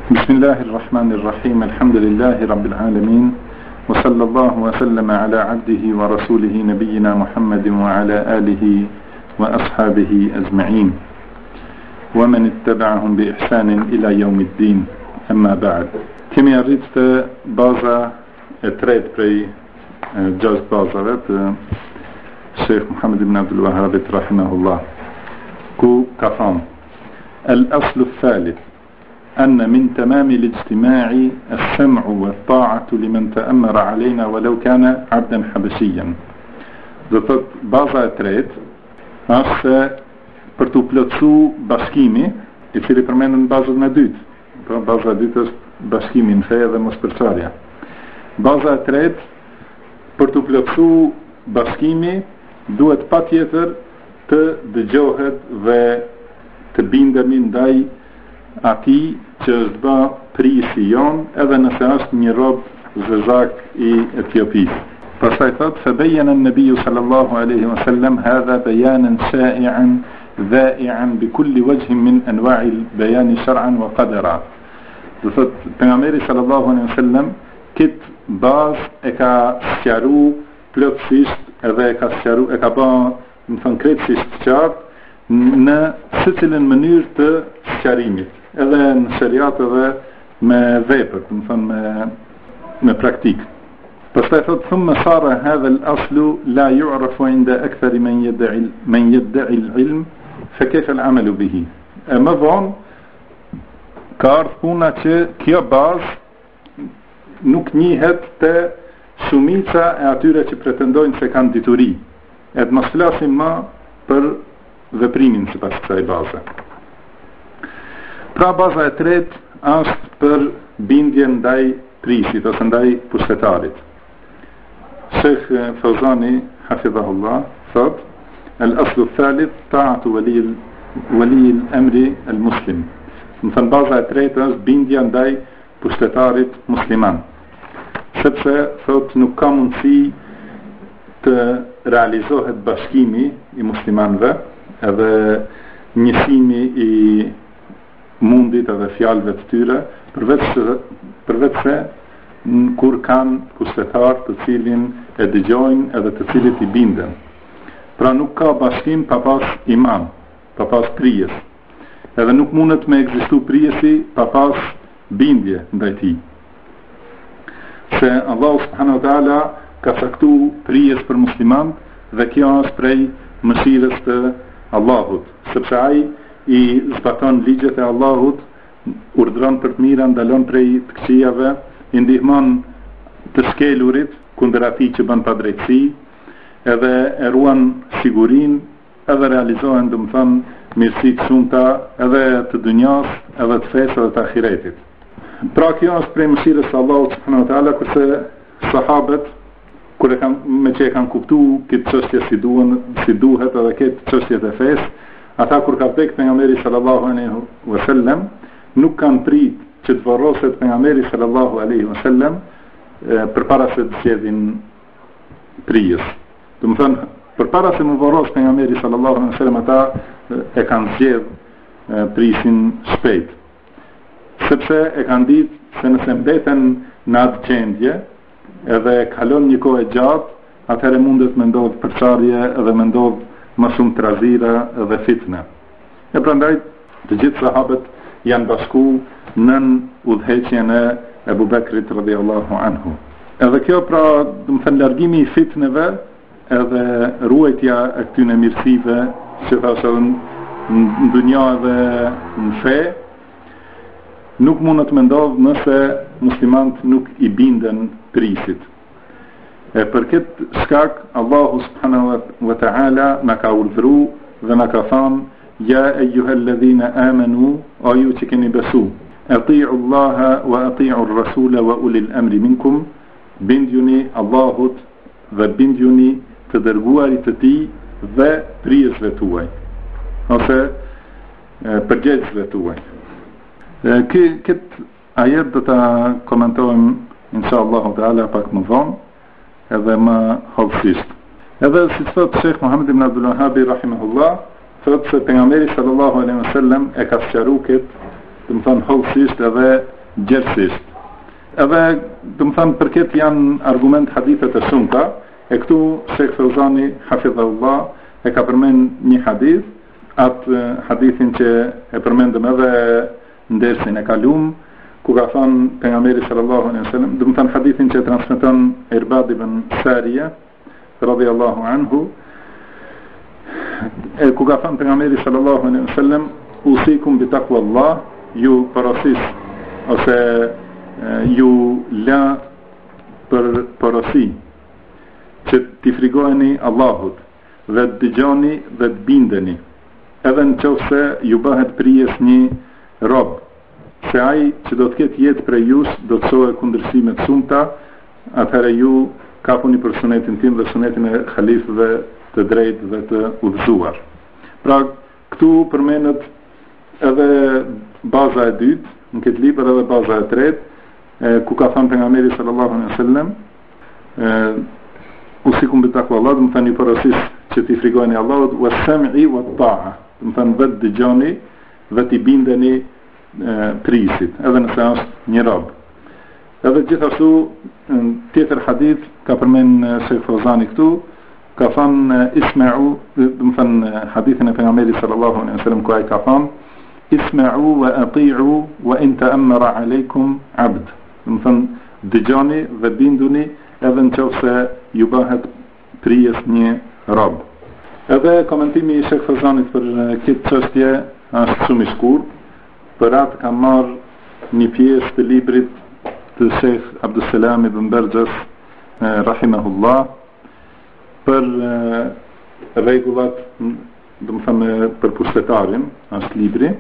بسم الله الرحمن الرحيم. الحمد لله رب العالمين، وصلى الله وسلم على عبده ورسوله نبينا محمد وعلى آله وأصحابه أجمعين ومن اتبعهم بإحسان إلى يوم الدين. أما بعد، كما رأيت بازا تريد بري جاز بازا الشيخ محمد بن عبد الوهاب رحمه الله كو كفام. الأصل الثالث أن من تمام الاجتماع السمع والطاعة لمن تأمر علينا ولو كان عبدا حبشيا. Baza e tretë është se për të plotësu bashkimi, i cili përmendën bazën e dytë. Baza e dytë është bashkimi në fe dhe mospërçarja. Baza e tretë, për të plotësu bashkimi, duhet patjetër të dëgjohet dhe të bindemi ndaj ati që është bë prisi jon, edhe nëse është një rob zezak i Etiopisë. Pastaj thot: "Fabayyana an-nabiy sallallahu alayhi wa sallam hadha bayanan sha'i'an dha'i'an bi kulli wajhin min anwa'i al-bayan shar'an wa qadara." Do thot pejgamberi sallallahu alayhi wa sallam kët bazë e ka sqaruar plotësisht, edhe e ka sqaruar, e ka bën në konkretisht qartë në secilën mënyrë të sqarimit, edhe në shariat edhe me vepër, do të thonë me praktikë. Pastaj thot: "Thumma sara hadha al-aslu la yu'rafu 'inda akthar man yad'i al-'ilm fa kayfa al-'amalu bihi." E më vonë ka ardhur puna që kjo bazë nuk njihet te shumica e atyre që pretendojnë se kanë dituri. E të mos flasim më për veprimin sipas kësaj baze. Pra baza e tretë është për bindje ndaj prisit ose ndaj pushtetarit. Sheikh Fawzani hafidhahullah thot: "Al-aslu thalith ta'atu wali al-amri al-muslim." Do thënë baza e tretë është bindja ndaj pushtetarit musliman. Sepse thot nuk ka mundësi të realizohet bashkimi i muslimanëve edhe njësimi i mundit edhe fjalëve të tyre përveç se kur kanë pushtetar të cilin e dëgjojnë edhe të cilit i binden. Pra nuk ka bashkim pa pas imam, pa pas prijes, edhe nuk mundet me ekzistu prijesi pa pas bindje ndaj tij. Se Allah subhanahu wa taala ka saktu prijes për musliman dhe kjo është prej mëshirës të Allahut, sepse ai i zbaton ligjet e Allahut, urdhron për të mira, ndalon prej të këqijave, i ndihmon të skelurit kundër atij që bën padrejtësi, edhe e ruan sigurinë, edhe realizohen domethënë mirësi të shumta edhe të dunjas, edhe të fesë edhe të ahiretit. Pra kjo është prej mëshirës së Allahut subhanahu wa taala, kurse sahabët kur me që e kanë kuptuar këtë çështje si duhet edhe këtë çështjet e fesë, ata kur ka vdek pejgamberi sallallahu alaihi wasallam nuk kanë prit që të varroset pejgamberi sallallahu alaihi wasallam përpara se të zgjedhin prijes. Do të thonë përpara se të varros pejgamberi sallallahu alaihi wasallam ata e kanë zgjedh prisin shpejt. Sepse e kanë ditë se nëse mbeten në atë gjendje edhe kalon një kohë gjatë, atëherë mundet me ndodh përçarje edhe me ndodh më shumë trazira dhe fitne. E prandaj të gjithë sahabët janë bashku nën udhëheqjen e Ebu Bekrit radhiyallahu anhu. Edhe kjo pra, do të thënë largimi i fitneve edhe ruajtja e këtyre mirësive që thashë në dunja dhe në fe, nuk mundet me ndodh nëse muslimant nuk i binden prisit. E për këtë shkak Allahu subhanahu wa ta'ala na ka urdhëru dhe na ka thënë: "Ja eyyuhalladhina amanu, o ju që keni besu, ati'u Allaha wa ati'u ar-rasula wa ulil amri minkum." Bindjuni Allahut dhe bindjuni të dërguarit të tij dhe prijesve tuaj, ose përgjegjësve tuaj. Këtë ajet do ta komentojmë inshallah ta'ala pak më vonë edhe më hollësisht. Edhe si thot Sheikh Muhammad ibn Abdul Wahhab rahimahullah, thot se pejgamberi sallallahu alaihi wasallam e ka sqaruar këtë, do të thonë hollësisht edhe gjerësisht. Edhe, do të thënë, përket janë argument hadithet e shumta, e këtu Sheikh Fauzani hafidhahullah e ka përmend një hadith, atë hadithin që e përmendëm edhe në dersin e kalum, ku ka thënë pejgamberi sallallahu alaihi wasallam, do të thënë hadithin që transmeton Irbad ibn Sariya radhiyallahu anhu, ku ka thënë pejgamberi sallallahu alaihi wasallam, usikum bi taqwallah, ju porosis ose ju la për porosi që t'i frikojeni Allahut dhe të dëgjoni dhe të bindeni, edhe në qoftë se ju bëhet prijes një rob, se ai që do të ketë jetë prej jush do të shohë kundërshime të shumta, atëherë ju kapuni për sunetin tim dhe sunetin e khalifëve të drejtë dhe të udhëzuar. Pra, këtu përmendet edhe baza e dytë në këtë libër, edhe baza e tretë, ku ka thënë pejgamberi sallallahu alaihi wasallam, usikum bi taqwallah, do të thënë porosis që t'i frikojeni Allahut, wa sam'i wa ta'a, do të thënë vetë dëgjoni dhe t'i bindeni prisit, edhe nëse është një rob. Edhe gjithashtu tjetër hadith ka përmend Sheikh Fauzani këtu, ka thënë isma'u, do të thënë hadithin e pejgamberit sallallahu alaihi wasallam ku ai ka thënë isma'u wa ati'u wa in ta'ammara alaykum 'abd. Do të thënë dëgjoni dhe binduni edhe në qoftë se ju bëhet prijes një rob. Edhe komentimi i Sheikh Fauzanit për këtë çështje është shumë i shkurt. Për atë kam marrë një pjesë të librit të Sheikh Abdussalam ibn Bergjes rahimahullah për rregullat, do të thënë për pushtetarin, është libri.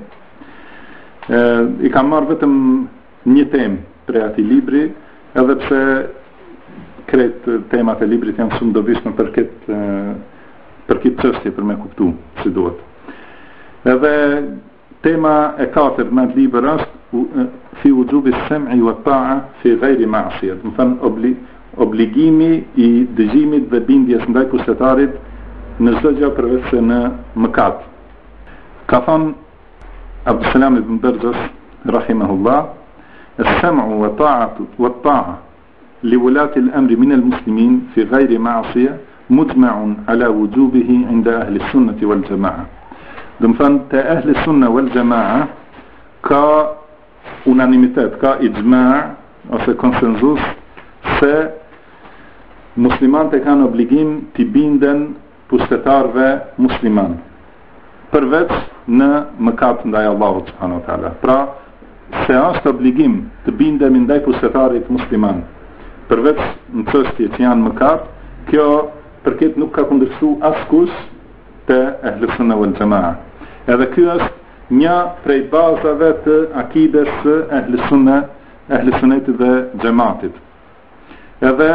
I kam marrë vetëm një temë për atij libri, edhe pse kretë temat e librit janë shumë dobishme për këtë çështje për me kuptu si duhet. Edhe tema e katërt në atë libër është fi wujubi as-sam'i wa ta'a fi ghayri ma'siyah, do të thënë obligimi i dëgjimit dhe bindjes ndaj pushtetarit në çdo gjë përveç se në mëkat. Ka thënë Abdussalam ibn Bergjes rahimahullah, as-sam'u wa ta'atu wa ta'a لولاة الأمر من المسلمين في غير معصية مجمع على وجوبه عند أهل السنة والجماعة. دمثان أهل السنة والجماعة كا unanimitet, ka ijma' ose konsenzus se muslimanët e kanë obligim t'i binden pushtetarëve musliman, përveç në mëkat ndaj Allahut subhanahu wa taala. Pra, se është obligim të bindemi ndaj pushtetarit musliman, përveç në çështje që janë mëkat, kjo përket nuk ka kundërshtu askush te Ahlus Sunna wal Jamaa. Edhe ky është një prej bazave të akides së Ahlus Sunnit dhe Xhamatit. Edhe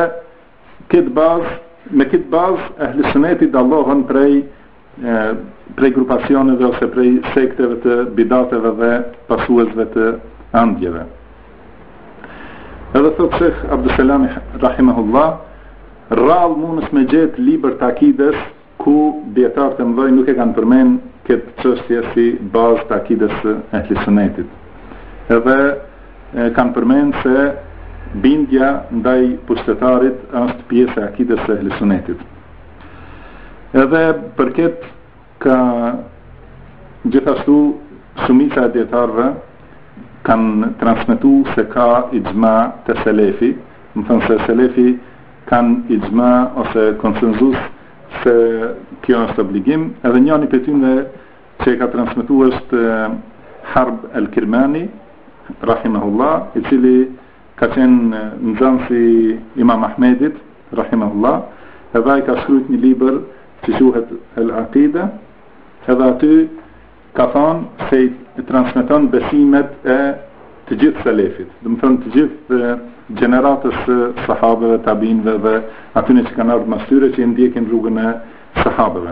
me këtë bazë Ahlus Sunnit dallohen prej grupacioneve ose prej sekteve të bidateve dhe pasuesve të andjeve. Edhe thot Sheikh Abdussalam rahimahullah, rrallë mundës me gjetë libër të akides ku dietarët e mëdhenj nuk e kanë përmend këtë çështje si bazë të akides së Ahlis Sunnetit. Edhe kanë përmend se bindja ndaj pushtetarit është pjesë e akides së Ahlis Sunnetit. Edhe përket ka gjithashtu shumica e dietarëve kanë transmetu se ka ijma të selefi, më thënë se selefi kanë ijma ose konsenzus se kjo është obligim, edhe njëni për tyre që ka transmetu është Harb el-Kirmani, rahimahullah, i cili ka qenë nxënësi Imam Ahmedit, rahimahullah, edhe ai ka shkruajtur një libër që quhet El-Aqida, edhe aty ka thonë se i transmeton besimet e të gjithë selefit, dhe më thënë të gjithë gjeneratës sahabeve, tabinve dhe atyne që kanë ardhur mas tyre që i ndjekin rrugën e sahabeve.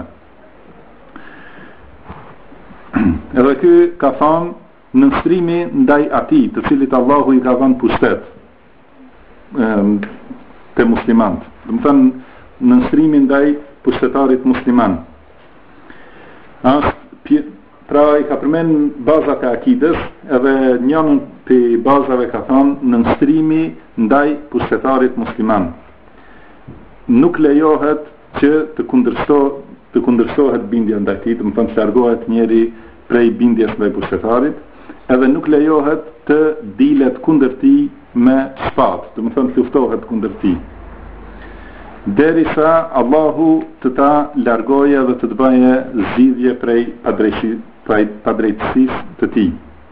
Edhe ky ka thonë në nënstrimi ndaj atij të cilit Allahu i ka dhënë pushtet te muslimanët, dhe më thënë në nënstrimi ndaj pushtetarit musliman, pra I ka përmend bazat e akides, edhe njënën për bazave ka thonë në nënstrimi ndaj pushtetarit musliman. Nuk lejohet që të kundërshtohet bindja ndaj tij, do të thonë të largohet njeri prej bindjes ndaj pushtetarit, edhe nuk lejohet të dilet kundër tij me shpatë, do të thonë të luftohet kundër tij. Derisa Allahu të ta largoje dhe të bëje zgjidhje prej padrejtësisë të tij.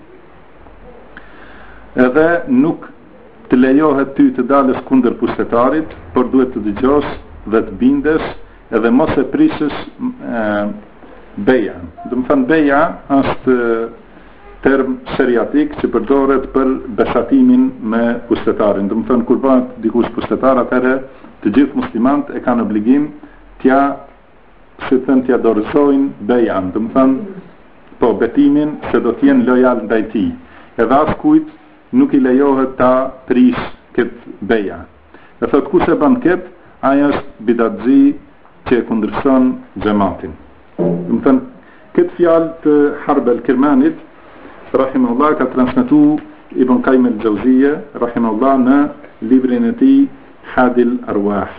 Edhe nuk të lejohet ty të dalësh kundër pushtetarit, por duhet të dëgjosh dhe të bindesh edhe mos e prishësh beja. Do të thënë beja është term sheriatik që përdoret për besatimin me pushtetarin. Do të thënë kur bëhet dikush pushtetar, atëherë të gjithë muslimanët e kanë obligim t'ja dorëzojnë bejan. Do të thënë po betimin se do t'jenë lojal ndaj tij. Edhe askujt nuk I lejohet ta prish këtë beja. E thot kush e bën këtë, ai është bidatxhi që e kundërshton xhamatin. Do të thënë këtë fjalë të Harb al-Kirmanit, rahimahullah, ka transmetuar Ibn Qayyim al-Jawziyja, rahimahullah, në librin e tij Hadil Arwah.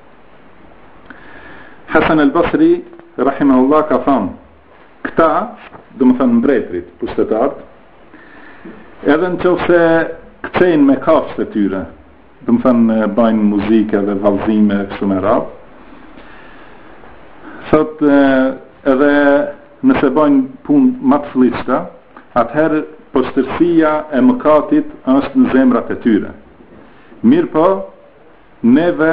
Hasan al-Basri, rahimahullah, ka thënë, këta, do të thënë mbretërit, pushtetarët, edhe në qofse kthejnë me kafshët e tyre, do të thënë bajnë muzikë dhe vallëzime kështu me radhë, thot edhe nëse bajnë punë më të fllihshta, atëherë poshtërsia e mëkatit është në zemrat e tyre. Mirë po, neve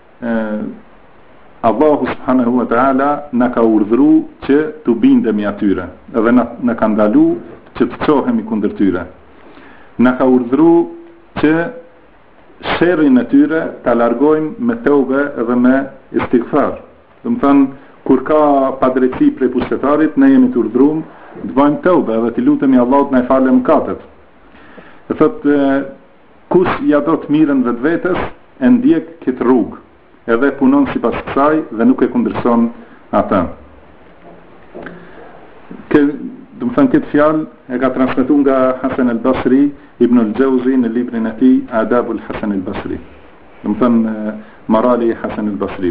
Allahu subhanahu wa ta'ala na ka urdhëru që të bindemi atyre, edhe na ka ndalu që të çohemi kundër tyre. Na ka urdhëru që sherrin e tyre ta largojmë me teube edhe me istighfar. Do të thënë, kur ka padrejti prej pushtetarit, ne jemi të urdhëruar të bëjmë teube dhe të lutemi Allahut na falë mëkatet. Do thotë, kush ja do të mirën vetvetes, e ndjek këtë rrugë, edhe punon sipas kësaj dhe nuk e kundërshton atë. Do të thënë këtë fjalë e ka transmetuar nga Hasan al-Basri, Ibn al-Jawzi në librin e tij Adabul Hasan al-Basri. Do të thënë morali I Hasan al-Basri.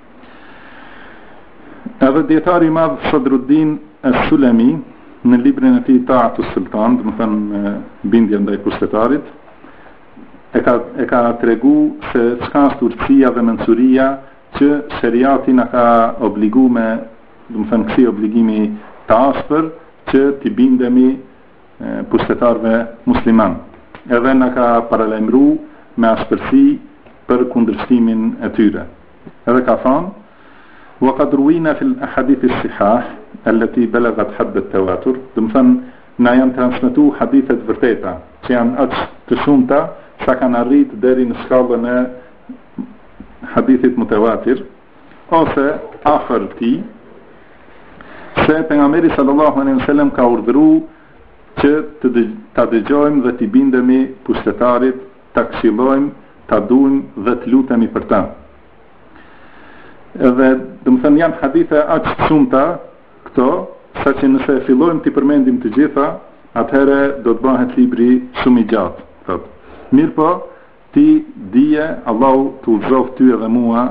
Edhe dietari I madh Sadruddin al-Sulami në librin e tij Ta'atus Sultan, do të thënë bindja ndaj pushtetarit, e ka tregu se çka është urtësia dhe mençuria që sheriati na ka obligu me, do të thënë kësi obligimi të ashpër që t'i bindemi pushtetarve musliman. Edhe na ka paralajmëru me ashpërsi për kundërshtimin e tyre. Edhe ka thonë, وقد روينا في الأحاديث الصحاح التي بلغت حد التواتر. Do të thënë, na janë transmetuar hadithe të vërteta që janë aq të shumta sa kanë arrit deri në shkallën e hadithit mutawatir ose afër tij, se pejgamberi sallallahu alaihi wasallam ka urdhëruar që ta dëgjojmë dhe t'i bindemi pushtetarit, ta këshillojmë, ta duajmë dhe të lutemi për ta. Edhe do të thënë janë hadithe aq të shumta këto, saqë nëse fillojmë t'i përmendim të gjitha, atëherë do të bëhet libri shumë I gjatë, thotë. Mirë po, ti dije, Allahu të udhëzoft ty edhe mua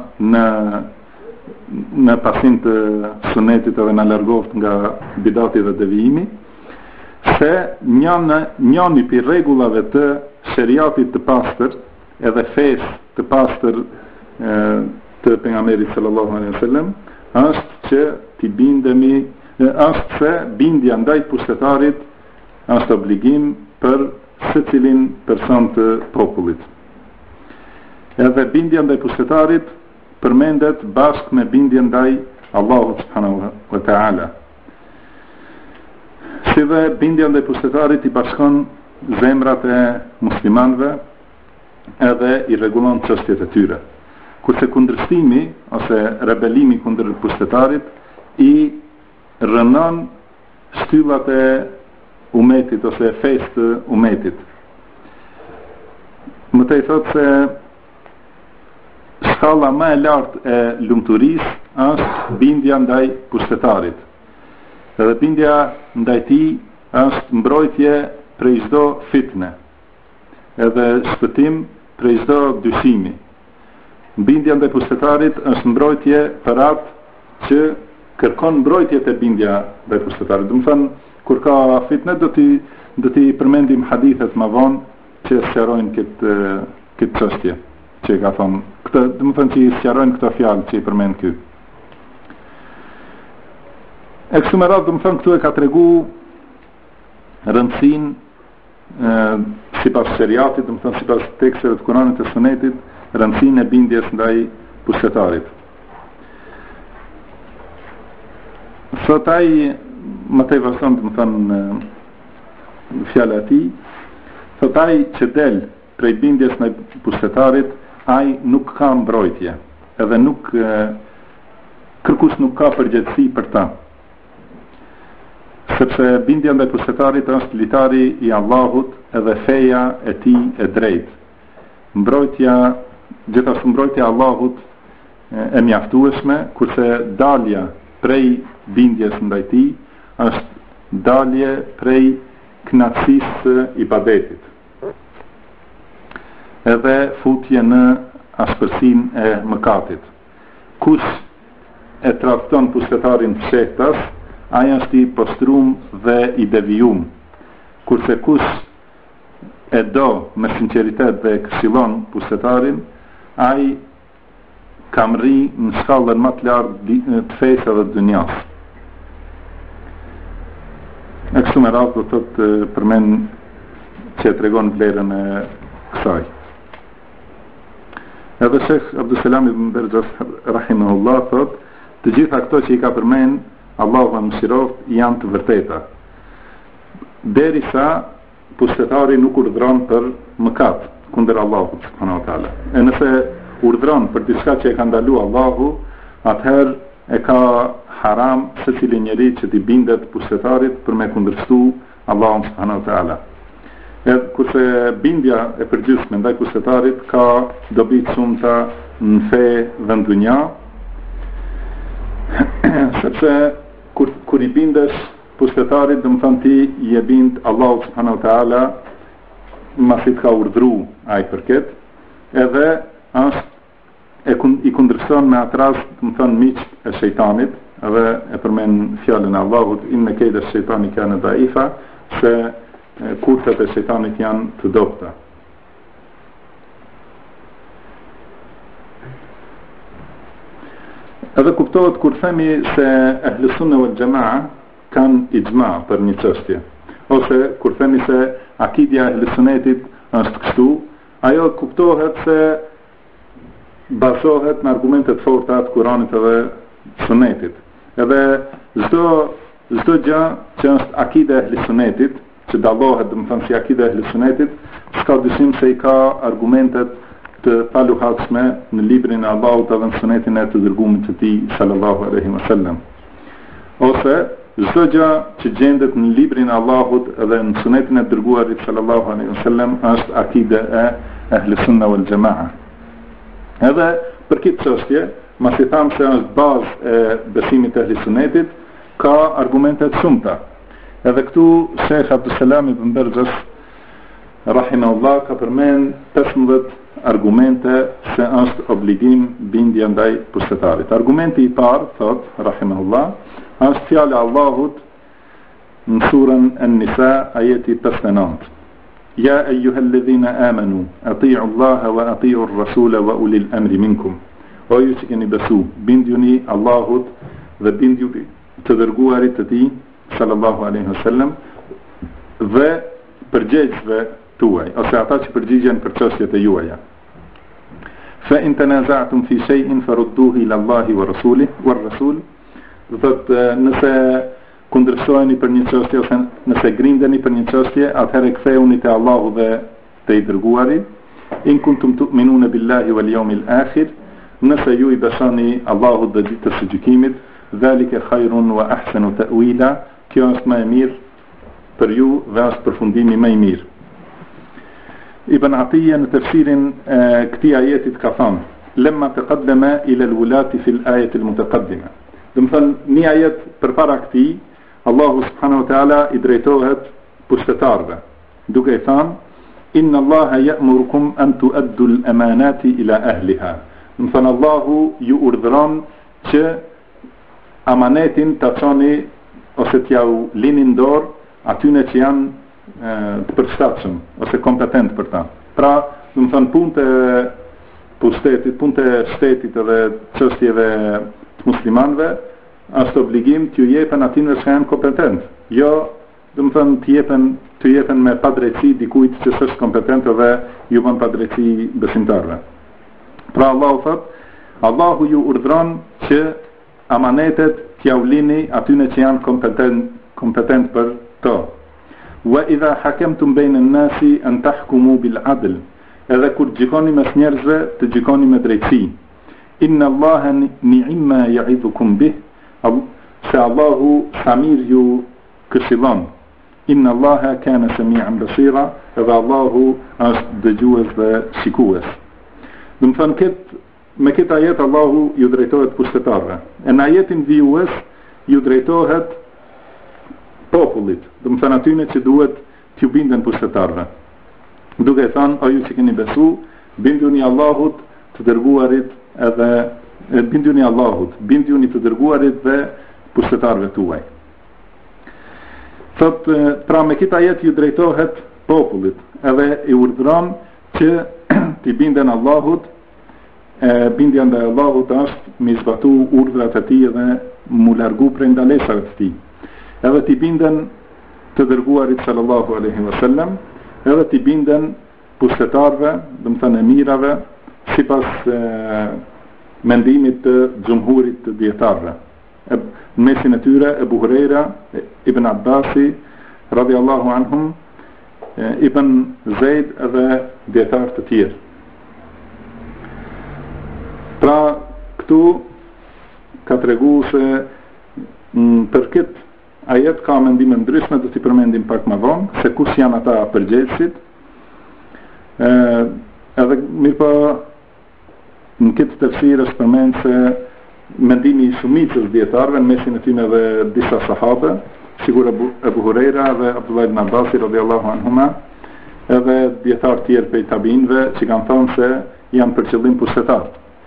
në pasim të sunetit edhe në largoft nga bidati dhe devijimi, se njëni për rregullave të sheriatit të pastër edhe fesë të pastër të pejgamberit sallallahu alaihi wasallam është që t'i bindemi, është se bindja ndaj pushtetarit është obligim për secilin person të popullit. Edhe bindja ndaj pushtetarit përmendet bashkë me bindja ndaj Allahut subhanahu wa ta'ala. Si dhe bindja ndaj pushtetarit I bashkon zemrat e muslimanëve edhe I rregullon çështjet e tyre. Kurse kundërshtimi ose rebelimi kundër pushtetarit I rënon shtyllat e umetit ose fesë të umetit. Më të I thotë se shkalla më e lartë e lumturisë është bindja ndaj pushtetarit. Edhe bindja ndaj tij është mbrojtje prej çdo fitne, edhe shpëtim prej çdo dyshimi. Bindja ndaj pushtetarit është mbrojtje për atë që kërkon mbrojtje te bindja ndaj pushtetarit. Do të thënë, kur ka fitne do t'i përmendim hadithet më vonë që sqarojnë këtë çështje që ka thonë. Këtë, do të thënë, që sqarojnë këtë fjalë që i përmend këtu. E kështu me radhë, do të thënë, këtu e ka tregu rëndësinë sipas shariatit, do të thënë sipas teksteve të Kuranit e Sunetit, rëndësinë e bindjes ndaj pushtetarit. Sot ai më tej vazhdon, do të thënë, fjala e tij, sot ai që del prej bindjes ndaj pushtetarit, ai nuk ka mbrojtje, edhe nuk kërkush nuk ka përgjegjësi për ta. Sepse bindja ndaj pushtetarit është litari i Allahut edhe feja e tij e drejtë. Mbrojtja, gjithashtu mbrojtja e Allahut e mjaftueshme, kurse dalja prej bindjes ndaj tij është dalje prej kënaqësisë së ibadetit. Edhe futje në ashpërsinë e mëkatit. Kush e tradhton pushtetarin fshehtas, ai është i postruar dhe i devijum. Kurse kush e do me sinqeritet dhe këshillon pushtetarin, ai ka mri në shkallën më të lartë të fesë dhe të dunjas. E kështu me radhë do të përmend që tregon vlerën e kësaj. Edhe Shekh Abdulselam ibn Berxas rahimahullah thot, të gjitha këto që i ka përmend Allahu më mëshiroft janë të vërteta. Derisa pushtetari nuk urdhron për mëkat kundër Allahut subhanahu wa taala. E nëse urdhron për diçka që e ka ndaluar Allahu, atëherë e ka haram secili njeri që t'i bindet pushtetarit për me kundërshtu Allahun subhanahu wa taala. Edhe kurse bindja e përgjithshme ndaj pushtetarit ka dobi të shumta në fe dhe në dunja, sepse kur i bindesh pushtetarit, do të thonë ti i e bind Allahu subhanahu wa taala masi ka urdhru ai përket, edhe është i kundërshton me atë rast, do të thonë miq e shejtanit, edhe e përmend fjalën e Allahut inna kayda shejtani kana da'ifa, se kurthet e shejtanit janë të dobta. Edhe kuptohet kur themi se Ahlus Sunna wal Jamaa kanë ijma për një çështje, ose kur themi se akidja e Ahlus Sunnetit është kështu, ajo kuptohet se bazohet në argumente të forta të Kuranit edhe Sunnetit. Edhe çdo gjë që është akida e Ahlus Sunnetit, që dallohet, do të thënë si akida e Ahlus Sunnetit, s'ka dyshim se i ka argumentet të paluhatshme në librin e Allahut edhe në sunetin e të dërguarit të tij sallallahu alaihi wasallam. Ose çdo gjë që gjendet në librin e Allahut edhe në sunetin e dërguarit sallallahu alaihi wasallam është akide e Ahlus Sunna wal Jamaa. Edhe për këtë çështje, masi tham se është bazë e besimit të Ahlus Sunnetit, ka argumente të shumta. Edhe këtu Sheikh Abdulselam ibn Berxas rahimahullah ka përmend 15 argumente se është obligim bindja ndaj pushtetarit. Argumenti i parë, thot rahimahullah, është fjala e Allahut në surën An-Nisa ajeti 59. Ja ayyuhalladhina amanu ati'u Allaha wa ati'u ar-rasula wa ulil amri minkum. O ju që keni besu, bindjuni Allahut dhe bindjuni të dërguarit të tij sallallahu alaihi wasallam dhe përgjegjësve tuaj, ose ata që përgjigjen për çështjet e juaja. Fa in tanaza'tum fi shay'in farudduhu ila Allahi wa rasulih wa rasul. Nëse kundërshtoheni për një çështje ose nëse grindeni për një çështje, atëherë ktheuni te Allahu dhe te i dërguari. In kuntum tu'minuna billahi wal yawmil akhir, nëse ju i besoni Allahut dhe ditës së gjykimit, dhalika khairun wa ahsanu ta'wila, kjo është më e mirë për ju dhe është përfundimi më i mirë. Ibn Atiyya në tafsirin këtij ajetit ka thënë: "Lamma taqaddama ila al-wulati fi al-ayati al-mutaqaddima." Do të thonë një ajet përpara këtij Allahu subhanahu wa ta'ala i drejtohet pushtetarve, duke i thanë: Inna Allaha ya'murukum an tu'addu al-amanati ila ahliha. Do të thënë Allahu ju urdhëron që amanetin ta çoni ose t'ja u lini në dorë atyne që janë të përshtatshëm ose kompetent për ta. Pra, do të thënë punët e pushtetit, punët e shtetit dhe çështjeve të muslimanëve është obligim t'ju jepen atyre që janë kompetent. Jo, do të thënë të jepen me padrejti dikujt që s'është kompetent dhe ju bën padrejti besimtarve. Pra Allahu thot, Allahu ju urdhron që amanetet t'ja u lini atyne që janë kompetent për to. Wa idha hakemtum bayna an-nasi an tahkumu bil adl. Edhe kur gjikoni mes njerëzve të gjikoni me drejtësi. Inna Allaha ni'ma ya'idhukum bih. Se Allahu samir ju këshillon. Inna Allaha kana sami'an basira. Edhe Allahu është dëgjues dhe shikues. Do të thënë me këtë ajet Allahu ju drejtohet pushtetarve. E në ajetin vijues ju drejtohet popullit, do të thënë atyne që duhet t'ju binden pushtetarve. Duke thënë, o ju që keni besu, binduni Allahut të dërguarit edhe binduni Allahut, binduni të dërguarit dhe pushtetarve tuaj. Thot, pra me këtë ajet ju drejtohet popullit, edhe i urdhron që t'i binden Allahut. Bindja ndaj Allahut është mi zbatu urdhrat e tij dhe mu largu prej ndalesave të tij. Edhe t'i binden të dërguarit sallallahu alaihi wasallam, edhe t'i binden pushtetarve, do të thënë emirave, sipas mendimit të xhumhurit të dietarëve. Në mesin e tyre Ebu Hurajra, Ibn Abbasi radhiyallahu anhum, Ibn Zeid dhe dietar të tjerë. Pra këtu ka tregu se për këtë ajet ka mendime ndryshme, do t'i përmendim pak më vonë se kush janë ata përgjegjësit. Edhe mirë po në këtë tefsir është përmend se mendimi i shumicës dietarëve, në mesin e tyre dhe disa sahabe, sigur Ebu Hurajra dhe Abdullah ibn Abbasi radhiyallahu anhuma, edhe dietar tjerë prej tabinëve që kanë thënë se janë për qëllim pushtetar.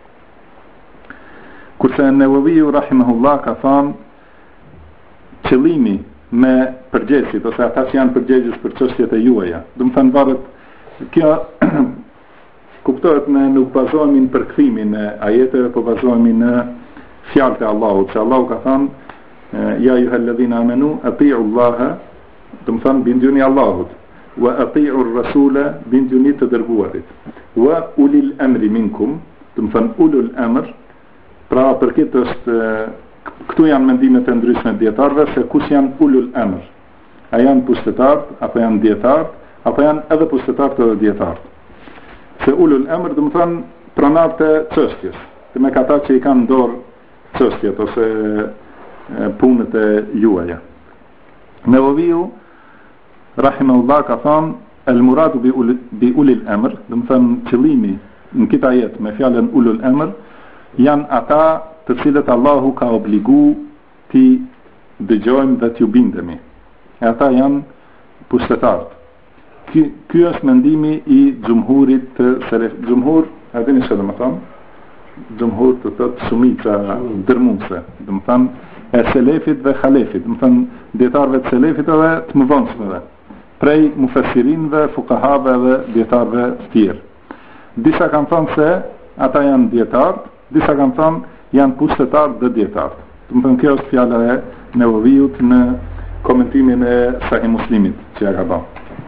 Kurse Newawiu rahimahullah ka thënë qëllimi me përgjegjësit ose ata që janë përgjegjës për çështjet e juaja. Do të thënë varet, kjo kuptohet ne nuk bazohemi në përkthimin e ajeteve, po bazohemi në fjalët e Allahut, që Allahu ka thënë ja ayyuhalladhina amanu ati'u Allaha, do të thënë binduni Allahut, wa ati'u ar-rasula, binduni të dërguarit, wa ulil amri minkum, do të thënë ulul amr. Pra për këtë është këtu janë mendimet e ndryshme të dietarëve se kush janë ulul amr. A janë pushtetarët, apo janë dietarët, apo janë edhe pushtetarët edhe dietarët. Se ulul amr do të thonë pronarët e çështjes, të me ata që i kanë dorë çështjet ose punët e juaja. Newawiu rahimahullah ka thënë el muradu bi ulil amr, do të thonë qëllimi në këtë ajet me fjalën ulul amr janë ata të cilët Allahu ka obligu t'i dëgjojmë dhe t'ju bindemi. E ata janë pushtetarët. Ky është mendimi i xhumhurit të selef. Xhumhur, a dini çfarë do të thonë? Xhumhur të thotë shumica dërmuese, do të thonë e selefit dhe khalefit, do të thonë dietarëve të selefit edhe të mëvonshmëve, prej mufassirinëve, fuqahave dhe dietarëve të tjerë. Disa kanë thënë se ata janë dietarë, disa kanë thënë janë pushtetarë dhe dietarë. Do të thonë kjo është fjala e Newawiut në komentimin e Sahih Muslimit që ja ka bërë.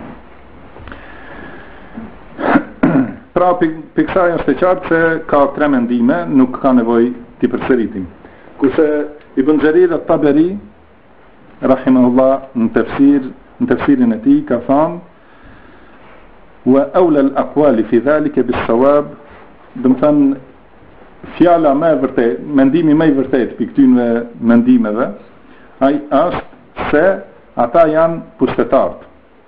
Pra piksaj është e qartë se ka tre mendime, nuk ka nevojë t'i përsëritim. Kurse Ibn Jarir at-Tabari rahimahullah në tefsirin e tij ka thënë wa awla al-aqwali fi dhalika bis-sawab, do të thënë fjala më e vërtetë, mendimi më i vërtetë për këtyre mendimeve, ai është se ata janë pushtetarët.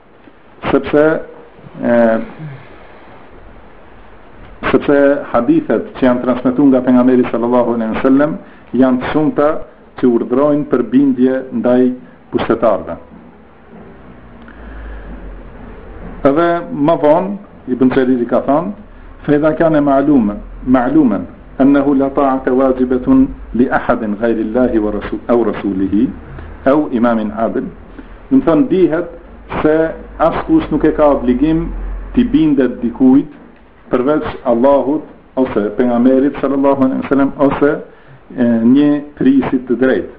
Sepse hadithet që janë transmetuar nga pejgamberi sallallahu alaihi wasallam janë të shumta që urdhrojnë për bindje ndaj pushtetarve. Edhe më vonë, Ibn Jariri ka thonë, فإذا كان معلوما أنه لا طاعة واجبة لأحد غير الله أو رسوله أو إمام عادل. Në thonë dihet se askush nuk e ka obligim t'i bindet dikujt përveç Allahut ose pejgamberit sallallahu alaihi wasallam ose një prisit të drejtë.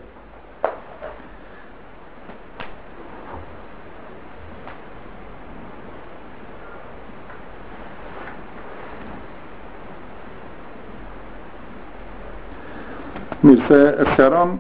Mirë se e shëron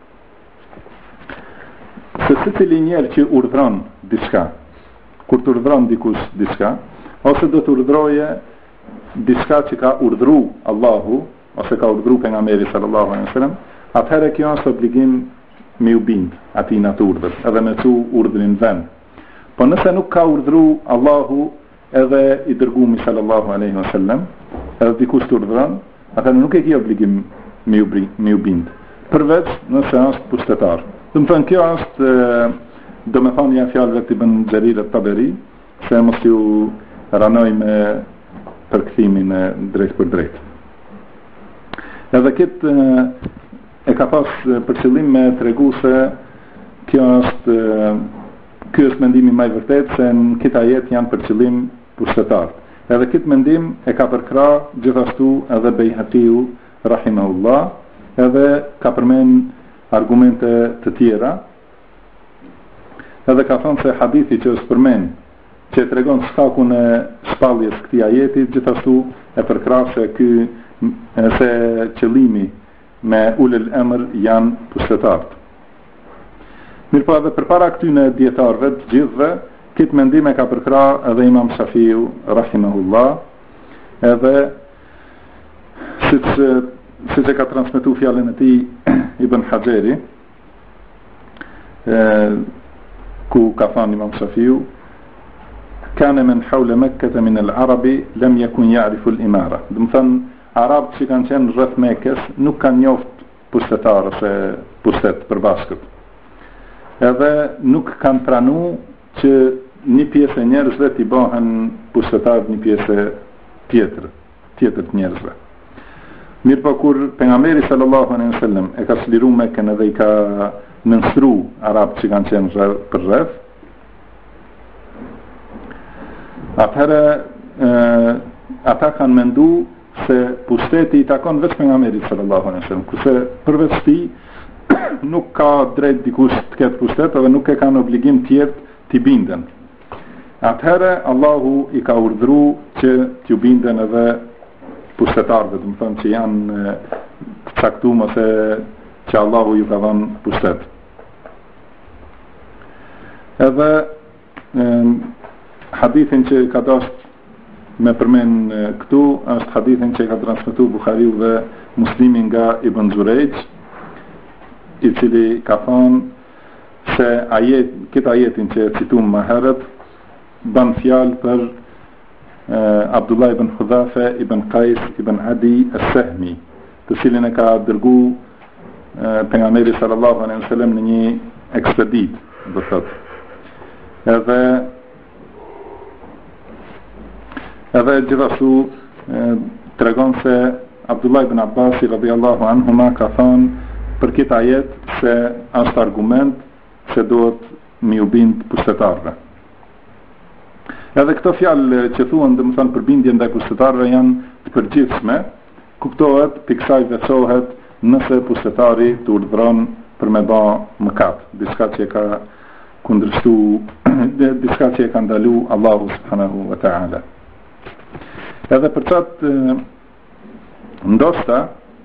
se secili njerë që urdhron diçka, kur të urdhron dikush diçka, ose do të urdhroje diçka që ka urdhru Allahu, ose ka urdhru pejgamberi sallallahu alaihi wasallam, atëherë kjo është obligim me u bind atij në atë urdhër, edhe me çu urdhrin vend. Po nëse nuk ka urdhru Allahu edhe i dërguari sallallahu alaihi wasallam, edhe dikush të urdhron, atëherë nuk e ke obligim me u bind, përveç nëse është pushtetar. Dëmë thënë, kjo është do me thonja fjallëve të Ibn Jarir at-Taberi, se mos ju ranoj me përkthimin drejt për drejt. Edhe këtë e ka pas për qëllim me tregu se kjo është mendimi më i vërtet, se në këtë ajet janë për qëllim pushtetar. Edhe këtë mendim e ka përkra gjithashtu edhe Bejhatiu rahimahullah, edhe ka përmen argumente të tjera, edhe ka thonë se hadithi që është përmen, që të regon shkakun e shpalljes këtij ajeti, gjithashtu e përkrah se qëllimi me ulul emër janë pushtetarët. Mirë po edhe përpara këtyne dietarëve të gjithëve, këtë mendim e ka përkrah edhe Imam Shafiu rahimahullah, edhe siç e ka transmetuar fjalën e tij Ibn Hajeri, ku ka thënë Imam Shafiu, kana man hawla Mekkah min al-arabi lam yakun ya'rifu al-imara. Do të thënë arabët që kanë qenë rreth Mekës nuk kanë njoft pushtetar ose pushtet përbashkët. Edhe nuk kanë pranuar që një pjesë e njerëzve t'i bëhen pushtetar një pjesë tjetër të njerëzve. Mirë po kur pejgamberi sallallahu alaihi wasallam e ka çliru Mekën edhe i ka nënstru arabët që kanë qenë për rreth, atëherë ata kanë mendu se pushteti i takon vetë pejgamberit sallallahu alaihi wasallam, kurse përveç tij nuk ka drejt dikush të ketë pushtet edhe nuk e kanë obligim tjetër t'i binden. Atëherë Allahu i ka urdhru që t'ju binden edhe pushtetarëve, do të thonë që janë të caktuar ose që Allahu ju ka dhënë pushtet. Edhe hadithin që ka dashur me përmen këtu është hadithin që ka transmetuar Buhariu dhe Muslimi nga Ibn Zurejq, i cili ka thonë se këtë ajetin që citum më herët ban fjalë për Abdullah ibn Hudhafe ibn Qais ibn Adi as-Sahmi, të cilin e ka dërgu pejgamberi sallallahu alaihi wasallam në një ekspedit, do thotë. Edhe gjithashtu tregon se Abdullah ibn Abbas radhiyallahu anhuma ka thonë për këtë ajet se është argument se duhet mi u bind pushtetarëve. Edhe këto fjalë që thuan, dhe më thënë, për bindjen ndaj pushtetarëve janë të përgjithshme, kuptohet, pikësaj veçohet nëse pushtetari të urdhron për me ba mëkat, diçka që e ka kundërshtu, diçka që e ka ndalu Allahu subhanahu wa ta'ala. Edhe për qatë ndoshta,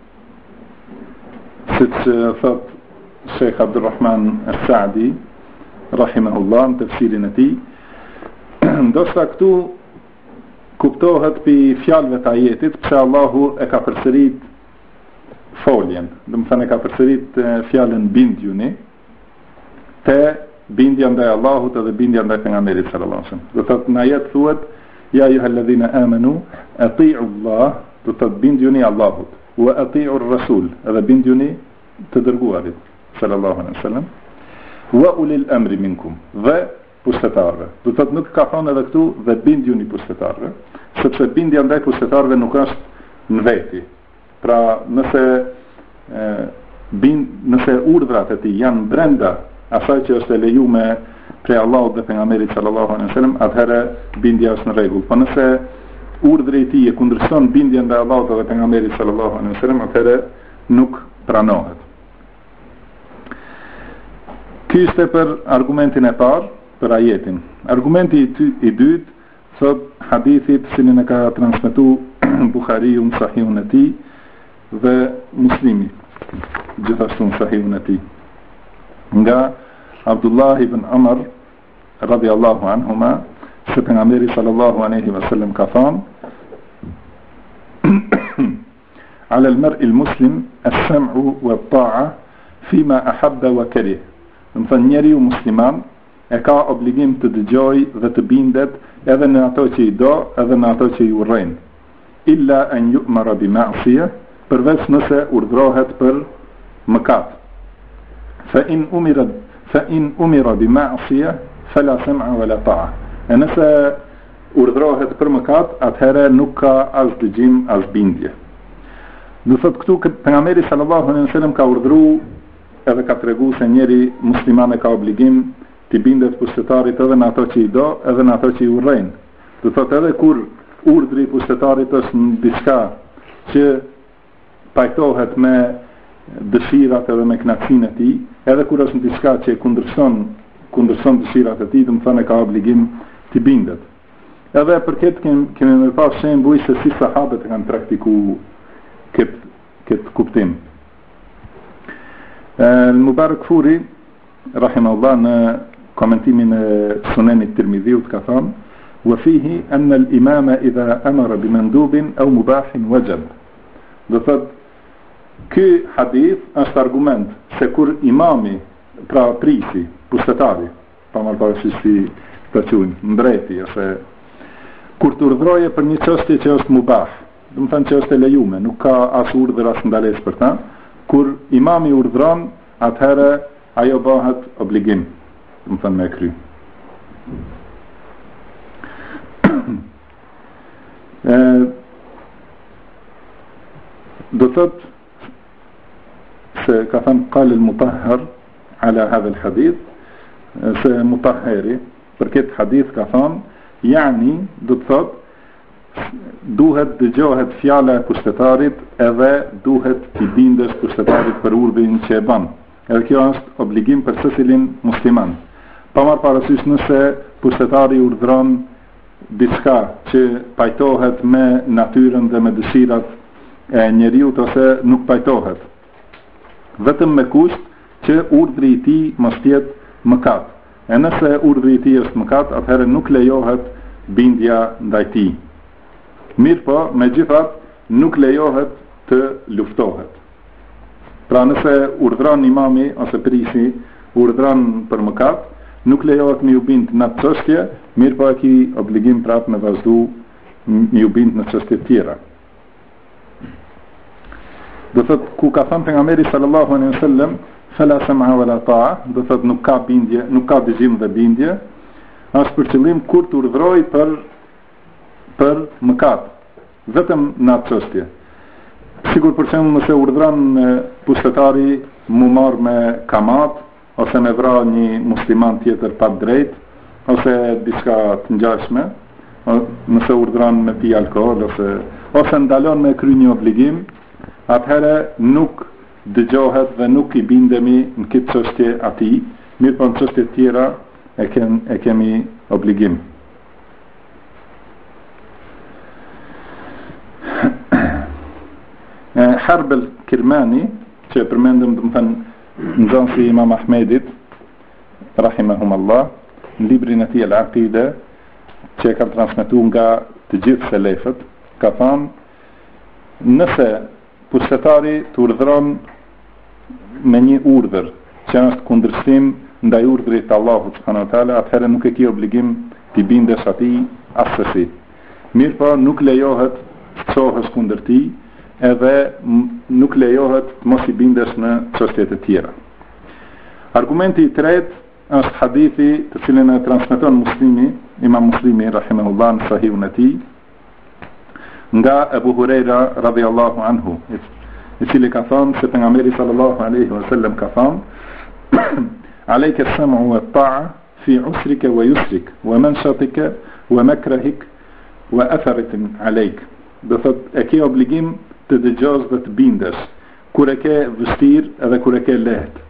siç thot Sheikh Abdulrahman As-Saadi rahimahullah në tefsirin e tij, ndoshta këtu kuptohet për fjalëve të ajetit pse Allahu e ka përsërit foljen, do të thënë e ka përsërit fjalën bindjuni te bindja ndaj Allahut edhe bindja ndaj pejgamberit sallallahu alaihi wasallam. Do thotë në ajet thuhet ja ayyuhalladhina amanu ati'u Allah, do thotë bindjuni Allahut, wa ati'u ar-rasul, edhe bindjuni të dërguarit sallallahu alaihi wasallam. wa ulil amri minkum, dhe pushtetarve. Do thotë nuk ka thonë edhe këtu dhe bindjuni pushtetarve, sepse bindja ndaj pushtetarve nuk është në veti. Pra nëse urdhrat e tij janë brenda asaj që është e lejuar prej Allahut dhe pejgamberit sallallahu alaihi wasallam, atëherë bindja është në rregull. Po nëse urdhri i tij e kundërshton bindjen ndaj Allahut dhe pejgamberit sallallahu alaihi wasallam, atëherë nuk pranohet. Ky ishte për argumentin e parë, për ajetin. Argumenti i dytë thot hadithit cilin e ka transmetuar Buhariu në Sahihun e tij dhe Muslimi gjithashtu në Sahihun e tij. Nga Abdullah ibn Umar radhiyallahu anhuma, se pejgamberi sallallahu alaihi wasallam ka thënë: "Ala al-mar'i al-muslim as-sam'u wat-ta'a fima ahabba wa karih." Do të thënë njeriu musliman e ka obligim të dëgjoj dhe të bindet edhe në ato që i do edhe në ato që i urrejnë, illa an yu'mara bi ma'siyah, përveç nëse urdhrohet për mëkat. Fa in umira bi ma'siyah fala sam'a wala ta'a. E nëse urdhrohet për mëkat, atëherë nuk ka as dëgjim as bindje. Do thotë këtu pejgamberi sallallahu alaihi wasallam ka urdhëruar edhe ka treguar se njeri musliman e ka obligim të bindet pushtetarit edhe në ato që i do, edhe në ato që i urrejnë. Do thotë edhe kur urdhri i pushtetarit është në diçka që pajtohet me dëshirat edhe me kënaqësinë e tij, edhe kur është në diçka që kundërshton dëshirat e tij, do të thonë ka obligim të bindet. Edhe për këtë kemi më pas shembuj se si sahabët e kanë praktikuar këtë kuptim. Mubarak Furi rahimahullah në komentimin e Sunenit Tirmidhiut ka thënë: "Wa fihi anna al-imama idha amara bi mandubin aw mubahin wajab." Do thotë ky hadith është argument se kur imami, pra prisi, pushtetari, pa marrë parasysh si të quajnë, mbreti ose kur të urdhroje për një çështje që është mubah, do të thënë që është e lejuar, nuk ka as urdhër as ndalesë për ta, kur imami urdhron, atëherë ajo bëhet obligim, do të thënë me kry. Do thotë se ka thënë qal al-Mutahhar ala hadha al-hadith, se Mutahhari për këtë hadith ka thënë, yani do të thotë duhet dëgjohet fjala e pushtetarit edhe duhet t'i bindesh pushtetarit për urdhrin që e bën. Edhe kjo është obligim për secilin musliman. Pa marrë parasysh nëse pushtetari urdhron diçka që pajtohet me natyrën dhe me dëshirat e njeriut ose nuk pajtohet. Vetëm me kusht që urdhri i tij mos jetë mëkat. E nëse urdhri i tij është mëkat, atëherë nuk lejohet bindja ndaj tij. Mirë po, me gjithat, nuk lejohet të luftohet. Pra nëse urdhron imami ose prisi, urdhron për mëkat, nuk lejohet me ju bind në atë çështje, mirë po e ki obligim prap me vazhdu me ju bind në çështje tjera. Do thot, ku ka thënë pejgamberi sallallahu alaihi wasallam, fala sam'a wala ta'a, do thot nuk ka bindje, nuk ka dëgjim dhe bindje, është për qëllim kur të urdhroj për mëkat, vetëm në atë çështje. Sigur për shembull nëse urdhron pushtetari mu marr me kamat ose me vra një musliman tjetër pa drejt ose diçka të ngjashme, nëse urdhron me pi alkool ose ndalon me kry një obligim, atëherë nuk dëgjohet dhe nuk i bindemi në këtë çështje atij, mirë po në çështje tjera e kemi obligim. Harb al-Kirmani, që përmendëm dhe më thënë nxënësi Imam Ahmedit, rahimahumallah, në librin e tij al-Aqide, që e kanë transmetuar nga të gjithë selefët, ka thënë, nëse pushtetari të urdhëron me një urdhër që është kundërshtim ndaj urdhrit të Allahut subhanahu wa taala, atëherë nuk e ke obligim të bindesh atij asesi. Mirë po nuk lejohet të çohesh kundër tij, edhe nuk lejohet mos i bindesh në çështjet e tjera. Argumenti i tretë është hadithi të cilin e transmeton Muslimi, Imam Muslimi rahimahullah në Sahihun e tij, nga Abu Huraira radhiyallahu anhu, i cili ka thënë se pejgamberi sallallahu alaihi wasallam ka thënë: "Alayka as-sam'u wat-ta'a fi 'usrika wa yusrika wa manshatika wa makrahik wa atharatin 'alayk." Do thot e ke obligim të dëgjosh dhe të bindesh kur e ke vështirë edhe kur e ke lehtë,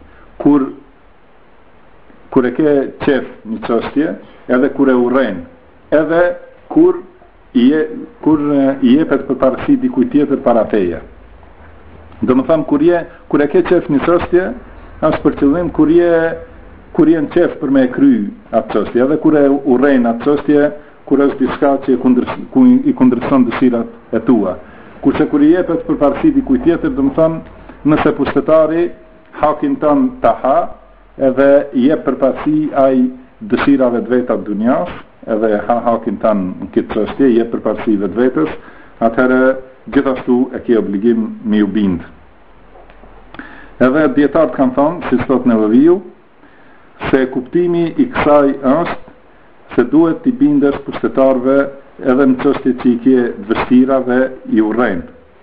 kur e ke qef një çështje edhe kur e urren, edhe kur i jepet përparësi dikujt tjetër para teje. Do më thëmë kur e ke qef një çështje, është për qëllim kur je në qef për me e kry atë çështje, edhe kur e urren atë çështje, kur është diçka që i kundërshton dëshirat e tua. Kurse kur i jepet përparësi dikujt tjetër, do më thëmë, nëse pushtetari hakin tën ta ha, edhe i jep përparësi ai dëshirave të veta të dunjas, edhe ha hakin tën në këtë çështje, i jep përparësi vetvetes, atëherë gjithashtu e ke obligim me u bind. Edhe dietarët kanë thënë, si thot Nevaviu, se kuptimi i kësaj është se duhet t'i bindesh pushtetarëve edhe në çështje që i ke vështira dhe i urren.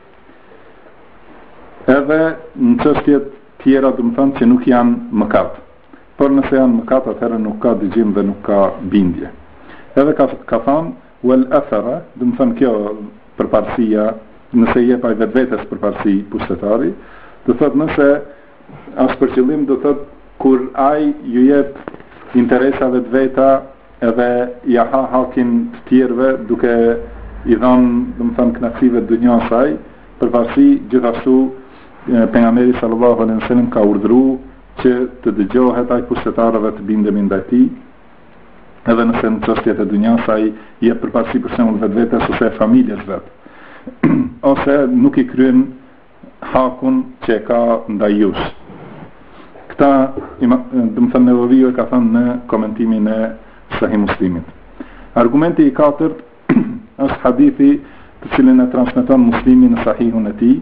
Edhe në çështjet tjera, do të thënë që nuk janë mëkat. Por nëse janë mëkat, atëherë nuk ka dëgjim dhe nuk ka bindje. Edhe ka thënë wal athara, do të thënë kjo përparësia, nëse jep ai vetvetes përparësi pushtetari, do thotë nëse as për qëllim, do thotë kur ai ju jep interesave të veta edhe ja ha hakin të tjerëve duke i dhënë, do të thënë, kënaqësive të dunjas ai, përparësi gjithashtu pejgamberi sallallahu alaihi wasallam ka urdhëruar që të dëgjohet ai pushtetarëve të bindemi ndaj tij, edhe nëse në çështjet e dunjas ai jep përparësi për shembull vetvetes ose familjes vet, ose nuk i kryen hakun që e ka ndaj jush. Këta, do të thënë, Nevaviu e ka thënë në komentimin e Sahih Muslimit. Argumenti i katërt është hadithi të cilin e transmeton Muslimi në Sahihun e tij,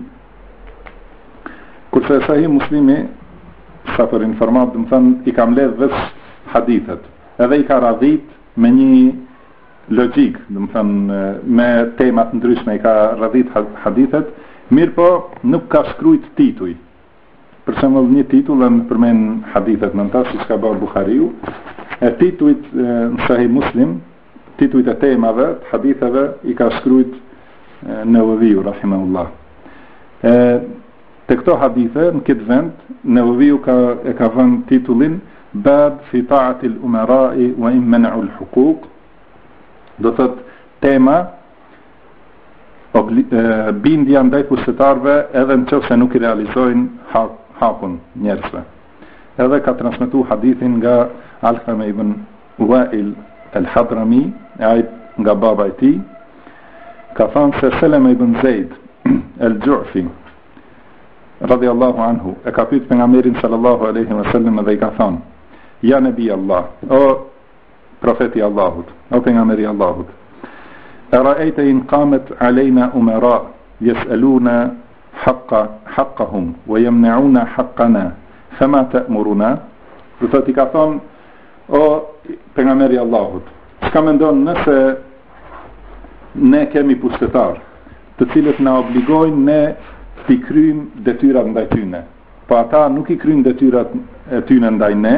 kurse Sahih Muslimi, sa për informat, do të thënë, i ka mbledh vetë hadithet, edhe i ka radhit me një logjik, do të thënë, me temat ndryshme i ka radhit hadithet, mirë po nuk ka shkrujt tituj. Për shembull, një titull në përmend hadithet në ta, siç ka bërë Buhariu, e titujt në Sahih Muslim, titujt e temave të haditheve i ka shkrujt Nevaviu rahimahullah. Te këto hadithe në këtë vend Nevaviu e ka vënë titullin Bab fi ta'ati al-umara'i wa in mana'u al-huquq, do thot tema bindja ndaj pushtetarëve edhe nëse nuk i realizojnë hakun njerëzve. Edhe ka transmetuar hadithin nga Alqama ibn Wa'il al-Hadrami, ai nga baba i tij, ka thënë se Salama ibn Zaid al-Ju'fi radhiyallahu anhu e ka pyet pejgamberin sallallahu alaihi wasallam dhe i ka thënë: Ja Nabi Allah, o profeti Allahut, o pejgamberi Allahut, أرأيت إن قامت علينا أمراء يسألون حقهم ويمنعون حقنا فما تأمرنا؟ Do thot i ka thonë: o pejgamberi Allahut, çka mendon nëse ne kemi pushtetar të cilët na obligojnë ne t'i kryjm detyrat ndaj tyne, po ata nuk i kryjn detyrat e tyne ndaj ne,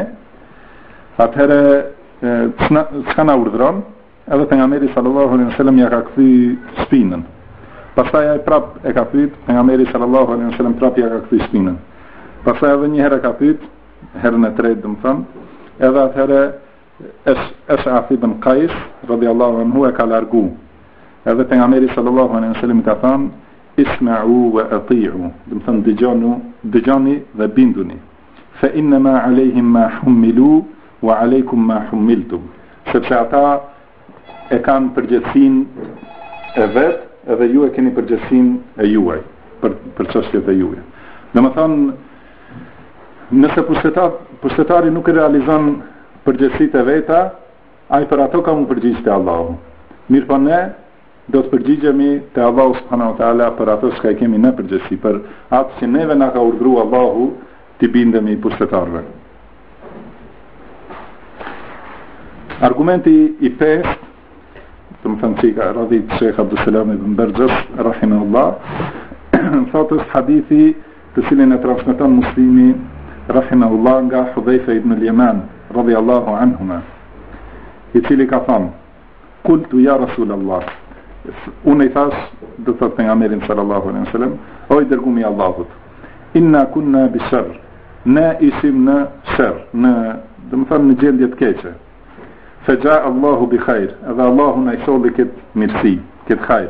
atëherë çka na urdhron? Edhe pejgamberi sallallahu alaihi wasallam ja ka kthy shpinën. Pastaj ai prap e ka pyet, pejgamberi sallallahu alaihi wasallam prap ja ka kthy shpinën. Pastaj edhe një herë ka pyet, herën e tretë do të them, edhe atëherë Ash'ath ibn Qais radhiyallahu anhu e ka largu. Edhe pejgamberi sallallahu alaihi wasallam ka thënë: Isma'u wa ati'u, do të them dëgjoni dhe binduni. Fa inna ma alehim ma hummilu wa aleikum ma hummiltum. Sepse ata e kanë përgjegjësinë e vet, edhe ju e keni përgjegjësinë e juaj për çështjet e juaja. Domethënë, nëse pushtetari nuk e realizon përgjegjësitë e veta, ai për ato ka mu përgjigj te Allahu. Mirë po ne do të përgjigjemi te Allahu subhanahu wa taala për ato që kemi ne përgjegjësi, për atë që neve na ka urdhëruar Allahu t'i bindemi pushtetarëve. Argumenti i pesë, të më thënë që i ka radhit Shekh Abdusselam ibn Bergjës, rahimahullah, thotës hadithi të cilin e transmeton muslimi, rahimahullah, nga Hudhejfe ibn al-Yaman, radhiallahu anhuma, i cili ka thënë, kultu ja Rasulallah, unë i thash, dhe thot për nga merin sallallahu alaihi wasallam, o i dërgumi Allahut, inna kunna bi shërr, ne ishim në shërr, dhe më thënë në gjendjet keqe, fe gja Allahu bi khajr, edhe Allahu në i soli këtë mirësi, këtë khajr,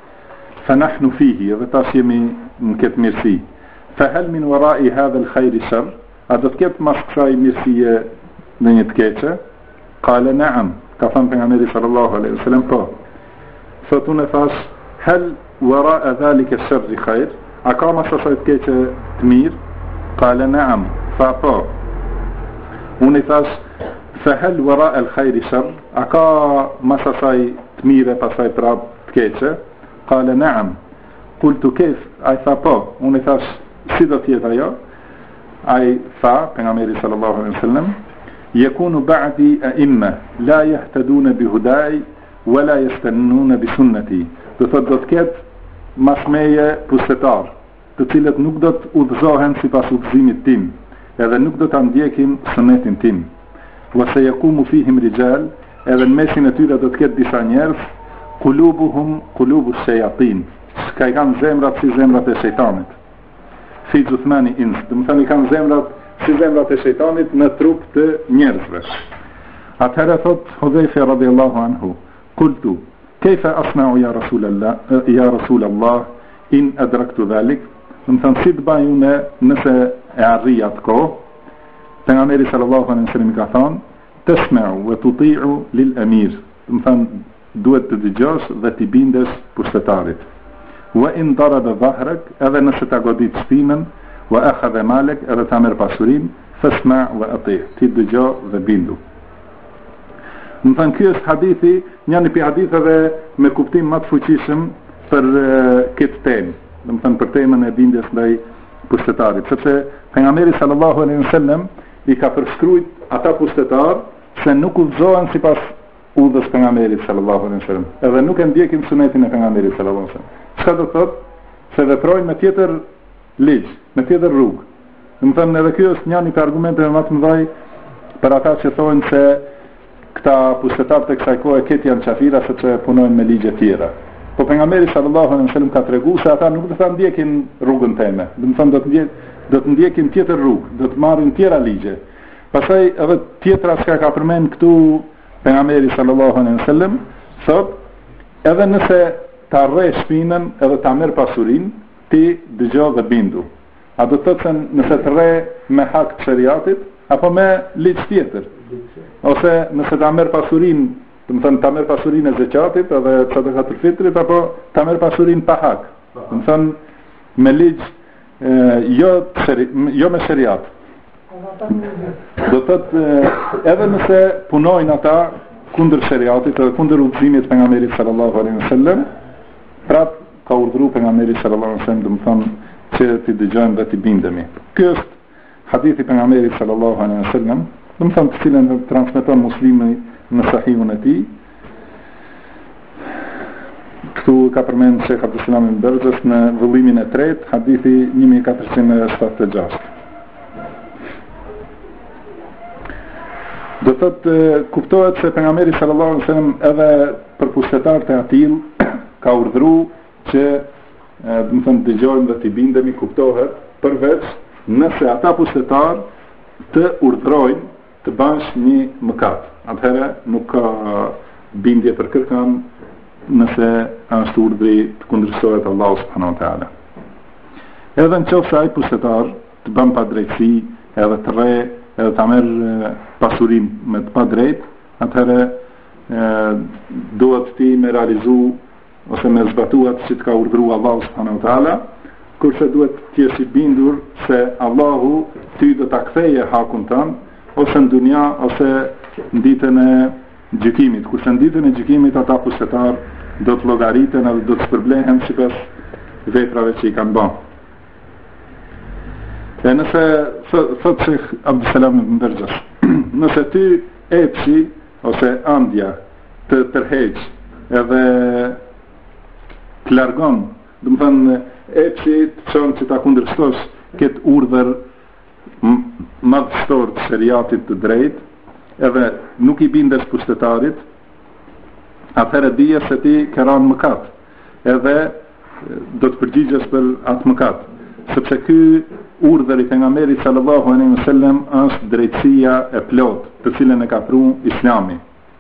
fe nahnu fihi, edhe tash jemi në këtë mirësi, fe hel min warai hadhe l'khajri shërr, a do të ketë mas kësaj mirësie në një të keqe, kale naam, ka thënë për nga meri sallallahu alaihi wasallam, po, thot unë e thash, hel warai dhalike shërri khajr, a ka mas asaj të keqe të mirë, kale naam, tha po, unë i thash, fe hel warai el khajri shërr, a ka mas asaj të mire pasaj prap të keqe, kale naam, kultu kef, a i tha po, unë i thash, si do tjetë ajo, a i tha, për nga meri sallallahu alaihi wasallam, yakunu ba'di a'imma la yahtaduna bi hudai wala yastannuna bi sunnati, do të ketë mas meje pushtetar, të cilët nuk do të udhëzohen sipas udhëzimit tim, edhe nuk do ta ndjekin sunetin tim. Wa sayaqumu fihim rijal, edhe në mesin e tyre do të ketë disa njerëz, qulubuhum qulubu shayatin, që i kanë zemrat si zemrat e shejtanit. Fi Uthmani ins, do të thënë i kanë zemrat si zemrat e shejtanit në trup të njerëzve. Atëherë thot Hudhejfe radiallahu anhu, kultu, kejfe asna'u ja Rasulallah, in adraktu dhalik, do të thënë si të baj une nëse e arri atë kohë, pejgamberi sallallahu alaihi wasallam ka thënë, tasma'u wa tuti'u lil amir, do të thënë duhet të dëgjosh dhe të bindesh pushtetarit. Wa in daraba dhahrak, edhe nëse ta godit shpinën, wa akhadha malak, edhe ta merr pasurinë, fasma' wa ati', ti dëgjo dhe bindu. Më thënë, kjo është hadithi, një për haditheve me kuptim më të fuqishëm për këtë temë, dhe më thënë për temën e bindjes ndaj pushtetarit, sepse pejgamberi sallallahu alaihi wasallam i ka përshkruajt ata pushtetar se nuk udhëzohen sipas udhës pejgamberit sallallahu alaihi wasallam, edhe nuk e ndjekin sunetin e pejgamberit sallallahu alaihi wasallam. Çka do të thotë? Se veprojnë me tjetër ligj, me tjetër rrugë. Do të thënë edhe kjo është një argumente më të mëdhaj për ata që thonë se këta pushtetar të kësaj kohe këtë janë qafira sepse punojnë me ligje tjera. Po pejgamberi sallallahu alaihi wasallam ka treguar se ata nuk do ta ndjekin rrugën time. Do të thonë do të ndjekin tjetër rrugë, do të marrin tjera ligje. Pastaj edhe tjetra që ka përmend këtu pejgamberi sallallahu alaihi wasallam, thot, edhe nëse ta rre shpinën edhe ta merr pasurinë, ti dëgjoj dhe bindu. A do të thotë se nëse të rre me hak të shariatit apo me ligj tjetër? Ose nëse ta merr pasurinë, do të thënë ta merr pasurinë e zakatit edhe sadakatul fitrit, apo ta merr pasurinë pa hak. Do të thënë me ligj jo me shariat. Do të thotë edhe nëse punojnë ata kundër shariatit edhe kundër udhëzimit të pejgamberit sallallahu alaihi wasallam, prap ka urdhëruar pejgamberi sallallahu alaihi wasallam, do të thonë që ti dëgjojmë dhe ti bindemi. Ky është hadithi pejgamberit sallallahu alaihi wasallam, do të thonë të cilën transmeton Muslimi në Sahihun e tij. Këtu ka përmend Sheikh Abdulselam ibn Bergjës në vëllimin e tretë, hadithi 1476. Do të kuptohet se pejgamberi sallallahu alaihi wasallam edhe për pushtetarët e atill ka urdhëruar që do të thonë dëgjojmë dhe të bindemi, kuptohet përveç nëse ata pushtetar të urdhrojnë të bash një mëkat. Atëherë nuk ka bindje për kërkan nëse është urdhri të kundërshtohet Allahu subhanahu wa taala. Edhe nëse ai pushtetar të bën pa drejtësi, edhe të rre, edhe ta merr pasurinë me të pa drejtë, atëherë duhet ti me realizu ose me zbatuat që të ka urdhëruar Allahu subhanahu wa taala, kurse duhet të jesh i bindur se Allahu ty do ta ktheje hakun tënd ose në dunja ose në ditën e gjykimit. Kurse në ditën e gjykimit ata pushtetar do të llogariten edhe do të shpërblehen sipas veprave që i kanë bërë. E nëse thot Sheikh Abdulselam ibn Bergjës, nëse ty epshi ose andja të tërheq edhe të largon, do të thënë epsi të çon që ta kundërshtosh këtë urdhër madhështor të shariatit të drejtë, edhe nuk i bindesh pushtetarit, atëherë dije se ti ke rënë mëkat, edhe do të përgjigjesh për atë mëkat, sepse ky urdhër i pejgamberit sallallahu alaihi wasallam është drejtësia e plot, të cilën e ka pru Islami.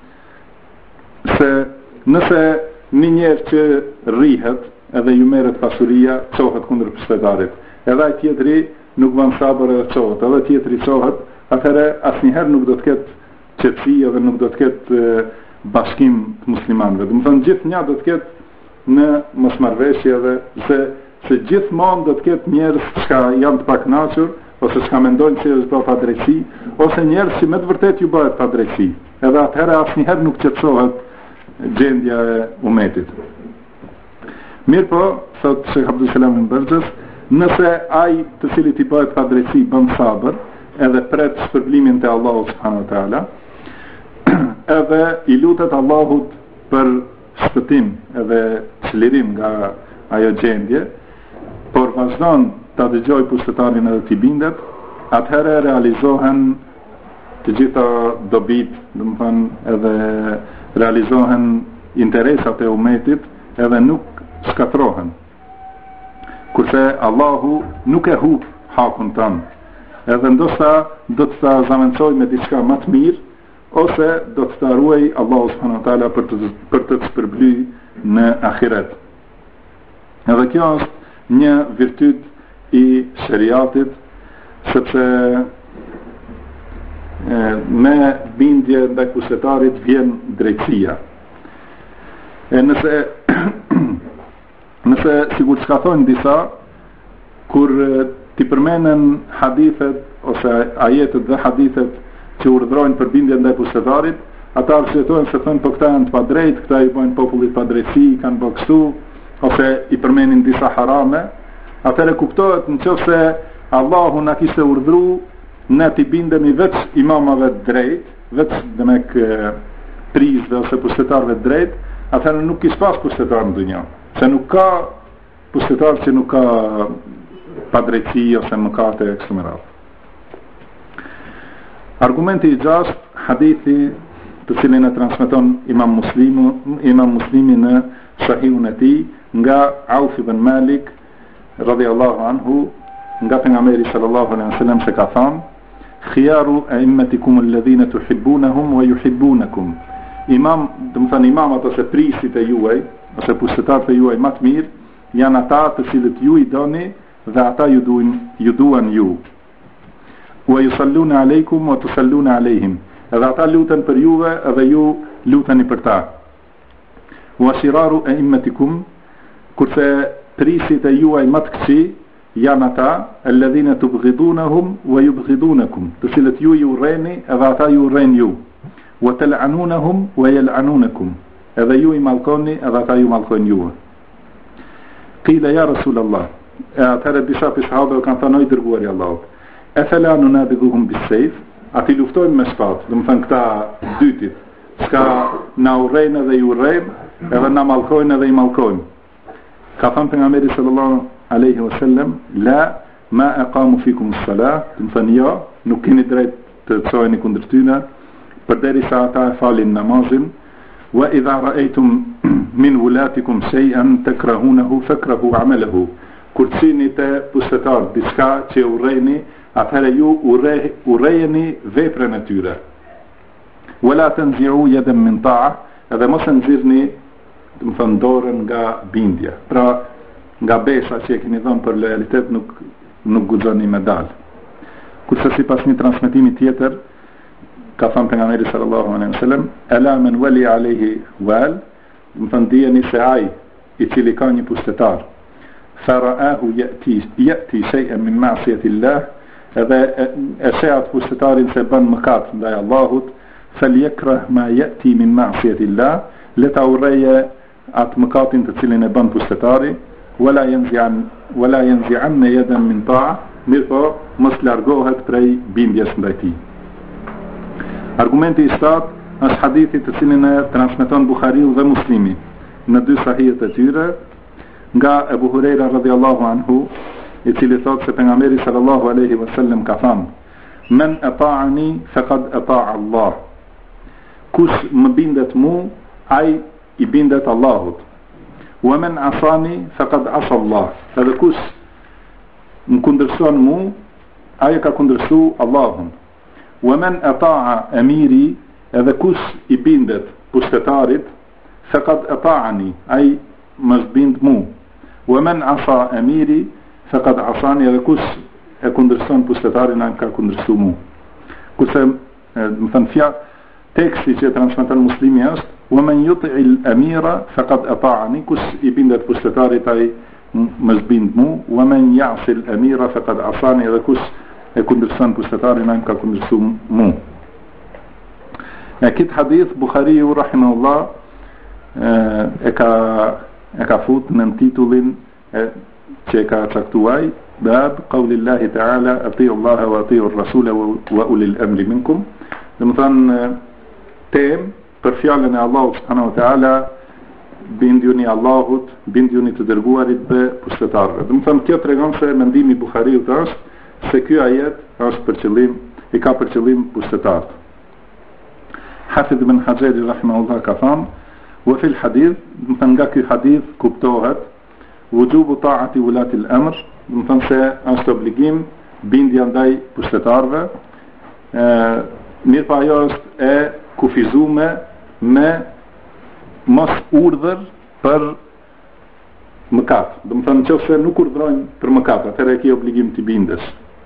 Se nëse një njerë që rrihet edhe ju merret pasuria, çohet kundër pushtetarit, edhe ai tjetri nuk bën sabër edhe çohet, edhe tjetri çohet, atëherë asnjëherë nuk do të ketë qetësi edhe nuk do të ketë bashkim të muslimanëve. Do të thonë gjithnjë do të ketë në mosmarrveshje edhe se gjithmonë do të ketë njerëz që janë të pakënaqur ose që mendojnë se është pa drejtësi, ose njerëz që me të vërtetë ju bëhet pa drejtësi. Edhe atëherë asnjëherë nuk qetësohet gjendja e umetit. Mirë po, thot Sheikh Abdul Salam ibn Barxhes, nëse ai të cilit i bëhet pa drejtësi bën sabër, edhe pret shpërblimin te Allahu subhanahu wa taala, edhe i lutet Allahut për shpëtim edhe çlirim nga ajo gjendje, por vazhdon ta dëgjoj pushtetarin edhe t'i bindet, atëherë realizohen të gjitha dobit, do të thënë edhe realizohen interesat e umetit, edhe nuk shkatrohen. Kurse Allahu nuk e hub hakun tanë, edhe ndoshta do të ta zamencoj me diçka më të mirë, ose do të ta ruaj Allahu subhanahu wa taala për të shpërbly në ahiret. Edhe kjo është një virtyt i shariatit, sepse me bindje ndaj pushtetarit vjen drejtësia. Nëse sigur çka thonë disa, kur ti përmenden hadithet ose ajetet dhe hadithet që urdhrojnë për bindje ndaj pushtetarit, ata arsyetojnë se thonë po këta janë të padrejtë, këta i bojnë popullit padrejtësi, kanë bërë kështu, ose i përmenin disa harame, atëherë kuptohet nëse Allahu na kishte urdhëruar ne t'i bindemi veç imamave të drejtë, veç demek prizve ose pushtetarëve të drejtë, atëherë nuk kish pas pushtetar në dunjë, se nuk ka pushtetar që nuk ka padrejtësi ose mëkate kështu me radhë. Argumenti i gjashtë, hadithi të cilin e transmeton Imam Muslimi në Sahihun e tij nga Auf ibn Malik radhiyallahu anhu, nga pejgamberi sallallahu alaihi wasallam se ka thënë: "Khiyaru a'immatikum alladhina tuhibbunahum wa yuhibbunakum." Imam, do të thënë imamat ose prisit e juaj, ose pushtetarët e juaj më të mirë, janë ata të cilët ju i doni dhe ata ju duan ju. Wa yusalluna alaykum wa tusalluna alayhim. Edhe ata luten për juve edhe ju luteni për ta. Wa shiraru a'immatikum, kurse prisit e juaj më të këqij janë ata alladhina tubghidunahum wa yubghidunakum, të cilët ju i urreni edhe ata ju urrejnë ju. Wa tal'anunahum wa yal'anunakum, edhe ju i mallkoni edhe ata ju mallkojnë ju. Qila ya Rasulullah, atëherë disa sahabë kanë thënë: "O i dërguari i Allahut, e fela nunabidhuhum bis-sayf", ati luftojnë me shpatë, do të thënë këta dytit, s'ka na urrejnë edhe i urrejnë, edhe na mallkojnë edhe i mallkojnë. Ka thënë pejgamberi sallallahu alaihi wasallam: "La ma aqamu fikum as-salah", do të thënë jo, nuk keni drejt të çojeni kundër tyre përderisa ata e falin namazin. "Wa idha ra'aytum min wulatikum shay'an takrahunahu fakrahu 'amalahu", kur çini te pushtetar diçka që urrejni, atëherë ju urrejeni veprën e tyre. "Wala tanzi'u yadan min ta'a", edhe mos e nxirrni, do të thënë dorën nga bindja. Pra nga besha që e keni dhënë për lojalitet nuk guxoni me dal. Kurse sipas një transmetimi tjetër, ka thënë pejgamberi sallallahu alaihi wasallam: "Ala man wali alayhi wal", do të thënë dijeni se ai i cili ka një pushtetar, faraahu yati shay'an min ma'siyati Allah, edhe e shehat pushtetarin se bën mëkat ndaj Allahut, falyakrah ma yati min ma'siyati Allah, leta urreje atë mëkatin të cilin e bën pushtetari, wala yanzi'an yadan min ta'a, mirë po mos largohet prej bindjes ndaj tij. Argumenti i shtatë është hadithi të cilin e transmeton Buhariu dhe Muslimi në dy sahihet e tyre, nga Ebu Hurejra radhiyallahu anhu, i cili thot se pejgamberi sallallahu alaihi wasallam ka thënë: "Men ata'ani faqad ata'a Allah." Kush më bindet mu, ai i bindet Allahut. "Wa men asani faqad asa Allah." Edhe kush më kundërshton mu, ai ka kundërshtu Allahun. "Wa men ata'a amiri", edhe kush i bindet pushtetarit, faqad ata'ani, ai më bind mu. "Wa men asa amiri faqad asani", edhe kush e kundërshton pushtetarin, ai ka kundërshtu mu. Kurse më thënë teksti që transmeton Muslimi është: "Wa man yuti'i al-amira faqad ata'ani", kush i bindet pushtetarit, ai më bind mu. "Wa man ya'si al-amira faqad asani", edhe kush e kundërshton pushtetarin, ai ka kundërshtu mu. Këtë hadith Buhariu rahimahullah e ka fut në titullin që e ka caktuaj: Bab qawlillahi ta'ala ati'u Allaha wa ati'u ar-rasula wa ulil amri minkum. Dhe më thënë tem për fjallën e Allahut subhanahu wa ta'ala, bindjuni Allahut, bindjuni të dërguarit dhe pushtetarëve. Dhe më thënë kjo tregon se mendimi Buhariut është se ky ajet është për qëllim, i ka për qëllim pushtetarët. Hafidh ibn Hajeri rahimahullah ka thënë: "Wa fil hadith", do të thënë nga ky hadith kuptohet wujubu ta'ati ulati al-amr, do të thënë se është obligim bindja ndaj pushtetarëve, mirë pa ajo është e kufizume me mos urdhër për mëkat. Do të thënë nëse nuk urdhrojnë për mëkat, atëherë ke obligim të bindesh.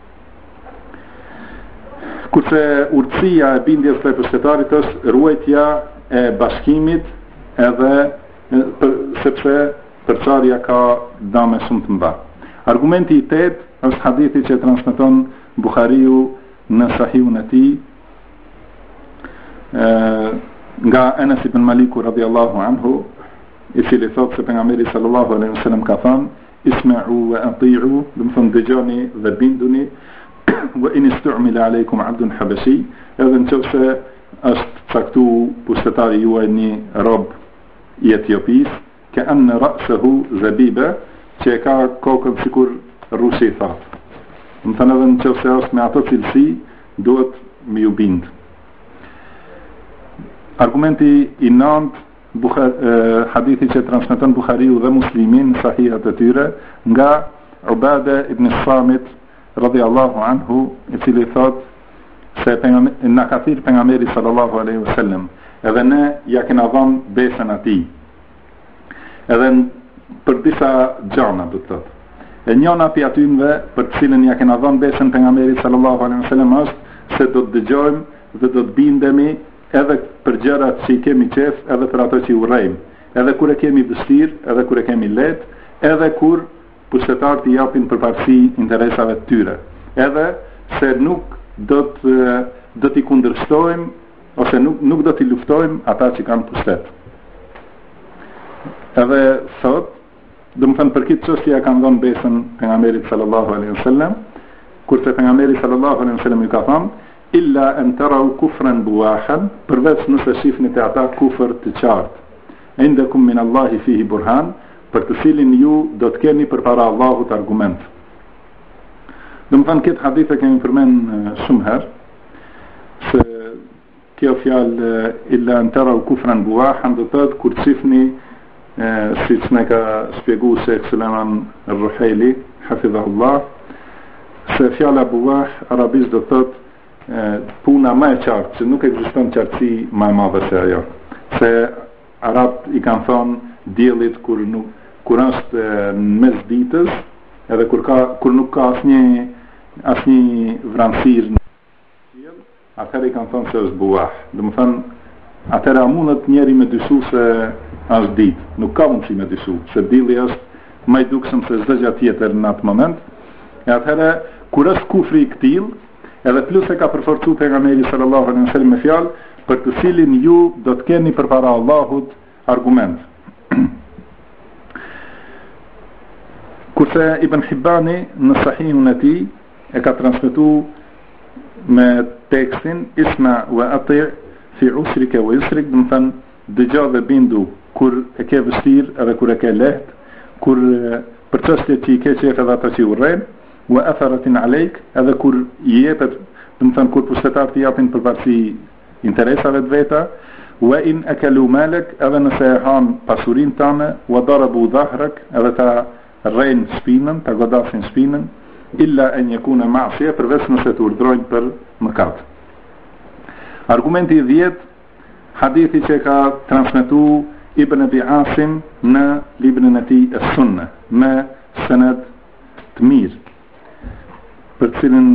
Kurse urtësia e bindjes së pushtetarit është ruajtja e bashkimit, edhe sepse përçarja ka dëme shumë të mëdha. Argumenti i tetë është hadithi që transmeton Buhariu në Sahihun e tij nga Anas ibn Maliku radhiyallahu anhu, i cili thot se pejgamberi sallallahu alaihi wasallam ka thënë: "Isma'u wa ati'u", do të thonë dëgjoni dhe binduni, "wa in istu'mila alaykum 'abdun habashi", edhe nëse është caktu pushtetari juaj një rob i Etiopis, ka anë ra'sahu zabiba, që e ka kokën sikur rushi i thatë. Më thënë edhe nëse është me ato cilësi, duhet me ju bind. Argumenti i nënt, hadithi që transmeton Buhariu dhe Muslimin në sahihat e tyre, nga Ubada ibn Samit radhiyallahu anhu, i cili thot se na ka thirrë pejgamberi sallallahu alaihi wasallam, edhe ne ja kena dhënë besën atij. Edhe për disa gjana, do të thotë. E njëna pi atynve për të cilën ja kena dhënë besën pejgamberit sallallahu alaihi wasallam është se do të dëgjojmë dhe do të bindemi edhe për gjërat që i kemi qef, edhe për ato që i urrejmë, edhe kur e kemi vështirë, edhe kur e kemi lehtë, edhe kur pushtetarët i japin përparësi interesave të tyre, edhe se nuk do t'i kundërshtojmë ose nuk do t'i luftojmë ata që kanë pushtet. Edhe thot, do më thënë për këtë çështje kanë dhënë besën pejgamberit sallallahu alaihi wasallam, kurse pejgamberi sallallahu alaihi wasallam i ka thënë: "Illa an taraw kufran buwahan", përveç nëse shihni te ata kufër të qartë. "Indakum min Allahi fihi burhan", për të cilin ju do të keni përpara Allahut argument. Do më thënë këtë hadith e kemi përmend shumë herë, se kjo fjalë illa an taraw kufran buwahan do të thotë kur shihni, si që me ka shpjegu Sheikh Suleiman Ruhaili hafidhahullah, se fjala buwah arabisht do të thotë puna më e qartë, që nuk ekziston qartësi më e madhe se ajo. Se arabt i kanë thonë diellit kur është në mes ditës, edhe kur nuk ka asnjë vranësirë në diell, atëherë i kanë thonë se është buwah. Do të thonë atëherë a mundet njeri me dyshu se është ditë, nuk ka mundësi me dyshu, se dielli është më i dukshëm se çdo gjë tjetër në atë moment. E atëherë kur është kufri i këtill, edhe plus e ka përforcu pejgamberi sallallahu alaihi wasallam me fjalë për të cilin ju do të keni përpara Allahut argument. Kurse Ibn Hibbani në Sahihun e tij e ka transmetuar me tekstin "Isma wa ati'", fi usrika wa yusrik, do të thënë dëgjoj dhe bindu kur e ke vështirë edhe kur e ke lehtë, kur për çështjet që i ke qef edhe ato që urren, wa atharatin alejk, edhe kur i jepet, do të thënë kur pushtetarët i japin përparësi interesave të veta, wa in akalu malak, edhe nëse e han pasurinë tënde, wa darabu dhahrak, edhe ta rrejnë shpinën, ta godasin shpinën, illa an yakuna ma'siya, përveç nëse të urdhrojnë për mëkat. Argumenti 10, hadithi që ka transmetuar Ibn Abi Asim në librin e tij As-Sunnah me sanad të mirë, për cilin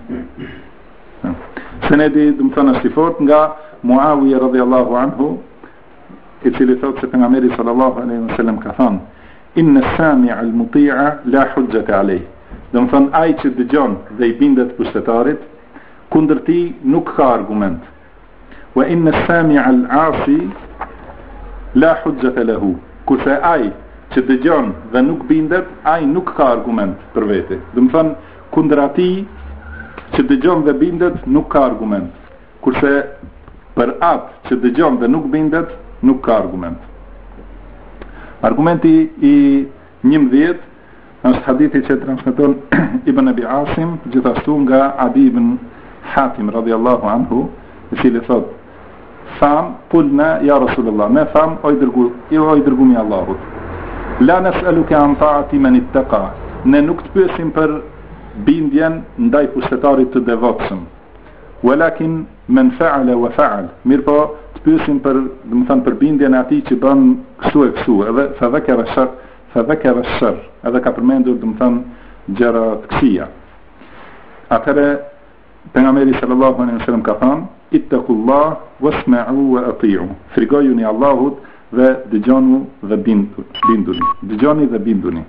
sanadi do të thonë është i fortë nga Muawiya radhiyallahu anhu, i cili thotë se pejgamberi sallallahu alaihi wasallam ka thënë: inna as-sami'a al-muti'a la hujjata alayh. Do të thonë ai që dëgjon dhe i bindet pushtetarit, kundër tij nuk ka argument. Wa inna as-sami'a al-'asi la hujjata lahu. Kurse ai që dëgjon dhe nuk bindet, ai nuk ka argument për vete. Do të thonë kundër atij që dëgjon dhe bindet nuk ka argument. Kurse për atë që dëgjon dhe nuk bindet, nuk ka argument. Argumenti i 11 është hadithi që transmeton Ibn Abi Asim, gjithashtu nga Adi ibn Hatim radhiyallahu anhu, i cili thotë: tham, kulna ja Rasulullah, ne tham, o i dërgumi Allahut, la nas'aluka an ta'ati man ittaqa, ne nuk të pyesim për bindjen ndaj pushtetarit të devotshëm, walakin man fa'ala wa fa'al, mirë po të pyesim për, do të thënë, për bindjen e atij që bën kështu e kështu, edhe fa dhakara ash-sharr, edhe ka përmendur, do të thënë, gjëra të këqija. Atëherë pejgamberi sallallahu alaihi wasallam ka thënë: ittaqullah wasma'u wa ati'u. Frikojuni Allahut dhe dëgjoni dhe binduni. Dëgjoni dhe binduni.